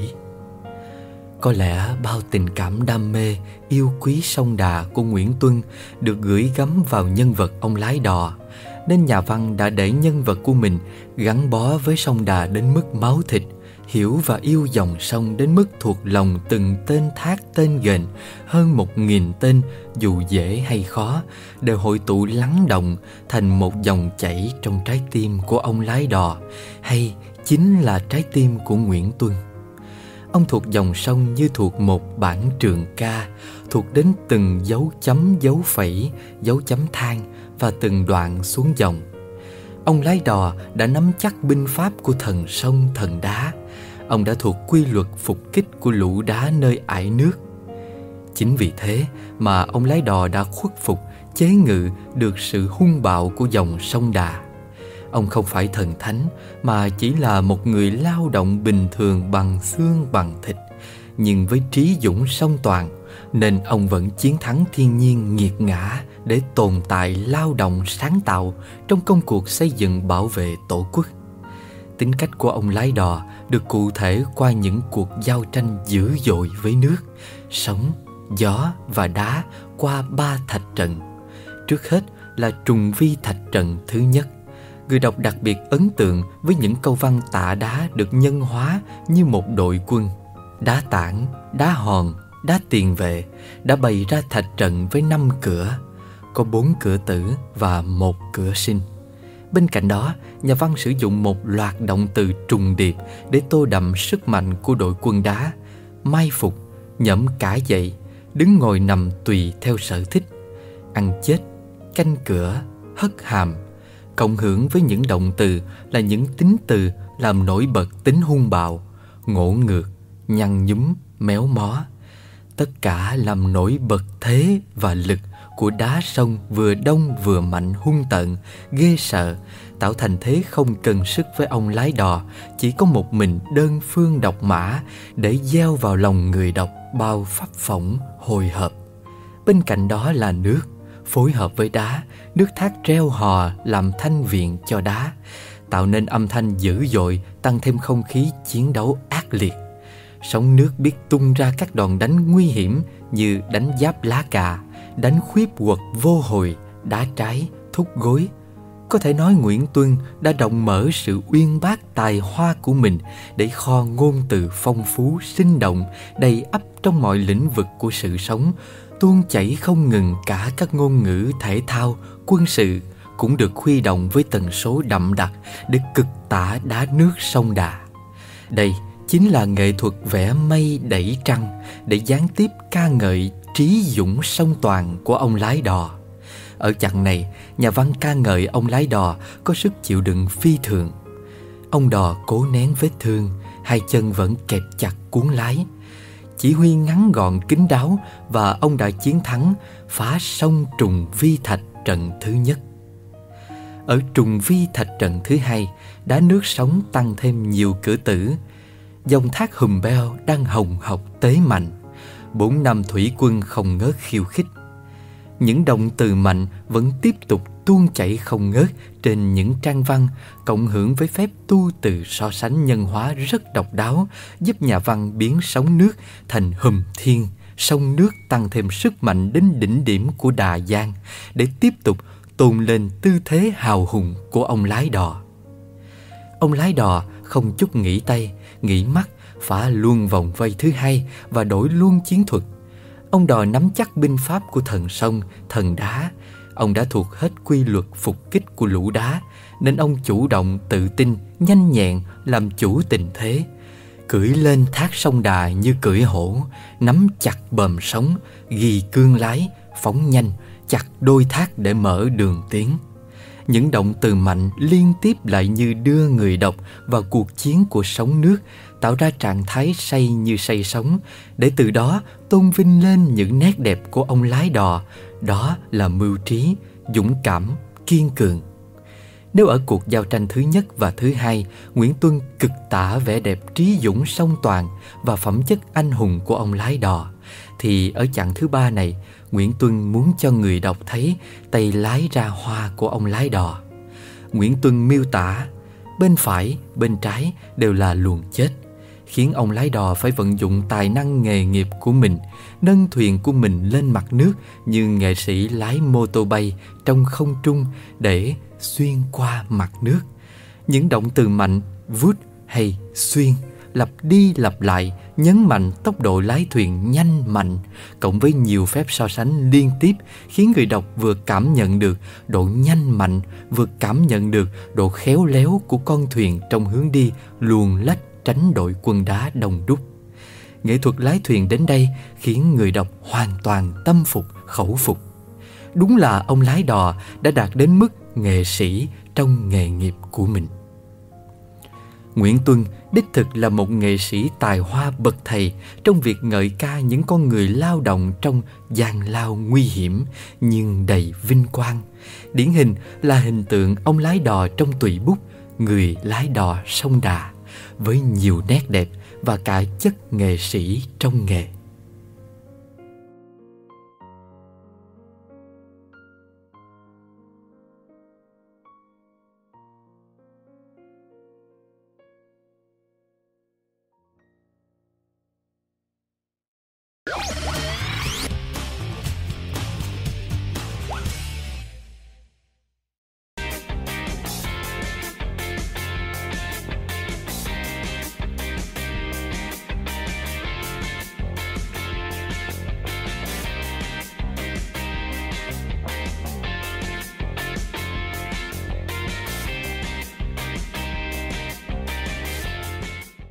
Có lẽ bao tình cảm đam mê, yêu quý sông Đà của Nguyễn Tuân được gửi gắm vào nhân vật ông lái đò, nên nhà văn đã để nhân vật của mình gắn bó với sông Đà đến mức máu thịt, hiểu và yêu dòng sông đến mức thuộc lòng từng tên thác tên ghềnh, hơn 1000 tên dù dễ hay khó, đều hội tụ lắng động thành một dòng chảy trong trái tim của ông lái đò, hay chính là trái tim của Nguyễn Tuân. Ông thuộc dòng sông như thuộc một bản trường ca, thuộc đến từng dấu chấm, dấu phẩy, dấu chấm than và từng đoạn xuống dòng. Ông lái đò đã nắm chắc binh pháp của thần sông thần đá. Ông đã thuộc quy luật phục kích của lũ đá nơi ải nước. Chính vì thế mà ông lái đò đã khuất phục, chế ngự được sự hung bạo của dòng sông Đà. Ông không phải thần thánh mà chỉ là một người lao động bình thường bằng xương bằng thịt, nhưng với trí dũng song toàn nên ông vẫn chiến thắng thiên nhiên nghiệt ngã để tồn tại lao động sáng tạo trong công cuộc xây dựng bảo vệ Tổ quốc. Tính cách của ông lái đò được cụ thể qua những cuộc giao tranh dữ dội với nước, sóng, gió và đá qua 3 thạch trận. Trước hết là Trùng Vi thạch trận thứ nhất. Người đọc đặc biệt ấn tượng với những câu văn tạ đá được nhân hóa như một đội quân. Đá tảng, đá hòn, đá tiền vệ đã bày ra thạch trận với 5 cửa, có 4 cửa tử và 1 cửa sinh. Bên cạnh đó, nhà văn sử dụng một loạt động từ trùng điệp để tô đậm sức mạnh của đội quân đá: mai phục, nhẫm cả dậy, đứng ngồi nằm tùy theo sở thích, ăn chết, canh cửa, hất hàm. Cộng hưởng với những động từ là những tính từ làm nổi bật tính hung bạo, ngỗ ngược, nhăn nhúm, méo mó. Tất cả làm nổi bật thế và lực của đá sông vừa đông vừa mạnh hung tợn, ghê sợ, tạo thành thế không cần sức với ông lái đò, chỉ có một mình đơn phương độc mã để gieo vào lòng người đọc bao phắp phỏng hồi hộp. Bên cạnh đó là nước, phối hợp với đá, nước thác reo hò làm thanh viện cho đá, tạo nên âm thanh dữ dội, tăng thêm không khí chiến đấu ác liệt. Sóng nước biết tung ra các đòn đánh nguy hiểm như đánh giáp lá cà, đánh khuyếp quật vô hồi, đá trái, thúc gối. Có thể nói Nguyễn Tuân đã rộng mở sự uyên bác tài hoa của mình để kho ngôn từ phong phú, sinh động, đầy ắp trong mọi lĩnh vực của sự sống, tuôn chảy không ngừng cả các ngôn ngữ thể thao, quân sự cũng được khuy động với tần số đậm đặc để cực tả đá nước sông Đà. Đây chính là nghệ thuật vẽ mây đẩy trăng để gián tiếp ca ngợi trí dũng song toàn của ông lái đò. Ở chặng này, nhà văn ca ngợi ông lái đò có sức chịu đựng phi thường. Ông đò cố nén vết thương, hai chân vẫn kẹp chặt cuốn lái. Chỉ huy ngắn gọn kín đáo và ông đã chiến thắng, phá sông Trùng Vi Thạch trận thứ nhất. Ở Trùng Vi Thạch trận thứ hai, đá nước sóng tăng thêm nhiều cử tử. Dòng thác Hùm Beo đang hồng hộc tế mạnh. 4 năm thủy quân không ngớt khiêu khích. Những động từ mạnh vẫn tiếp tục tuôn chảy không ngớt trên những trang văn, cộng hưởng với phép tu từ so sánh nhân hóa rất độc đáo, giúp nhà văn biến sóng nước thành hùm thiên, sông nước tăng thêm sức mạnh đến đỉnh điểm của Đà Giang, để tiếp tục tôn lên tư thế hào hùng của ông lái đò. Ông lái đò không chút nghỉ tay, nghỉ mắt, phá luôn vòng vây thứ hai và đổi luôn chiến thuật. Ông đò nắm chắc binh pháp của thần sông, thần đá. Ông đã thuộc hết quy luật phục kích của lũ đá, nên ông chủ động, tự tin, nhanh nhẹn làm chủ tình thế. Cưỡi lên thác sông Đà như cưỡi hổ, nắm chặt bờm sóng, ghi cương lái, phóng nhanh, chặt đôi thác để mở đường tiến. Những động từ mạnh liên tiếp lại như đưa người đọc vào cuộc chiến của sóng nước, tạo ra trạng thái say như say sóng, để từ đó tôn vinh lên những nét đẹp của ông lái đò. Đó là mưu trí, dũng cảm, kiên cường. Nếu ở cuộc giao tranh thứ nhất và thứ hai, Nguyễn Tuân cực tả vẻ đẹp trí dũng song toàn và phẩm chất anh hùng của ông lái đò, thì ở chặng thứ ba này, Nguyễn Tuân muốn cho người đọc thấy tay lái ra hoa của ông lái đò. Nguyễn Tuân miêu tả bên phải, bên trái đều là luồng chết, khiến ông lái đò phải vận dụng tài năng nghề nghiệp của mình, nâng thuyền của mình lên mặt nước như nghệ sĩ lái mô tô bay trong không trung để xuyên qua mặt nước. Những động từ mạnh, vút hay xuyên lặp đi lặp lại nhấn mạnh tốc độ lái thuyền nhanh mạnh, cộng với nhiều phép so sánh liên tiếp, khiến người đọc vừa cảm nhận được độ nhanh mạnh, vừa cảm nhận được độ khéo léo của con thuyền trong hướng đi luồn lách tránh đội quân đá đông đúc. Nghệ thuật lái thuyền đến đây khiến người đọc hoàn toàn tâm phục khẩu phục. Đúng là ông lái đò đã đạt đến mức nghệ sĩ trong nghề nghiệp của mình. Nguyễn Tuân đích thực là một nghệ sĩ tài hoa bậc thầy trong việc ngợi ca những con người lao động trong gian lao nguy hiểm nhưng đầy vinh quang. Điển hình là hình tượng ông lái đò trong tùy bút Người lái đò sông Đà, với nhiều nét đẹp và cả chất nghệ sĩ trong nghề.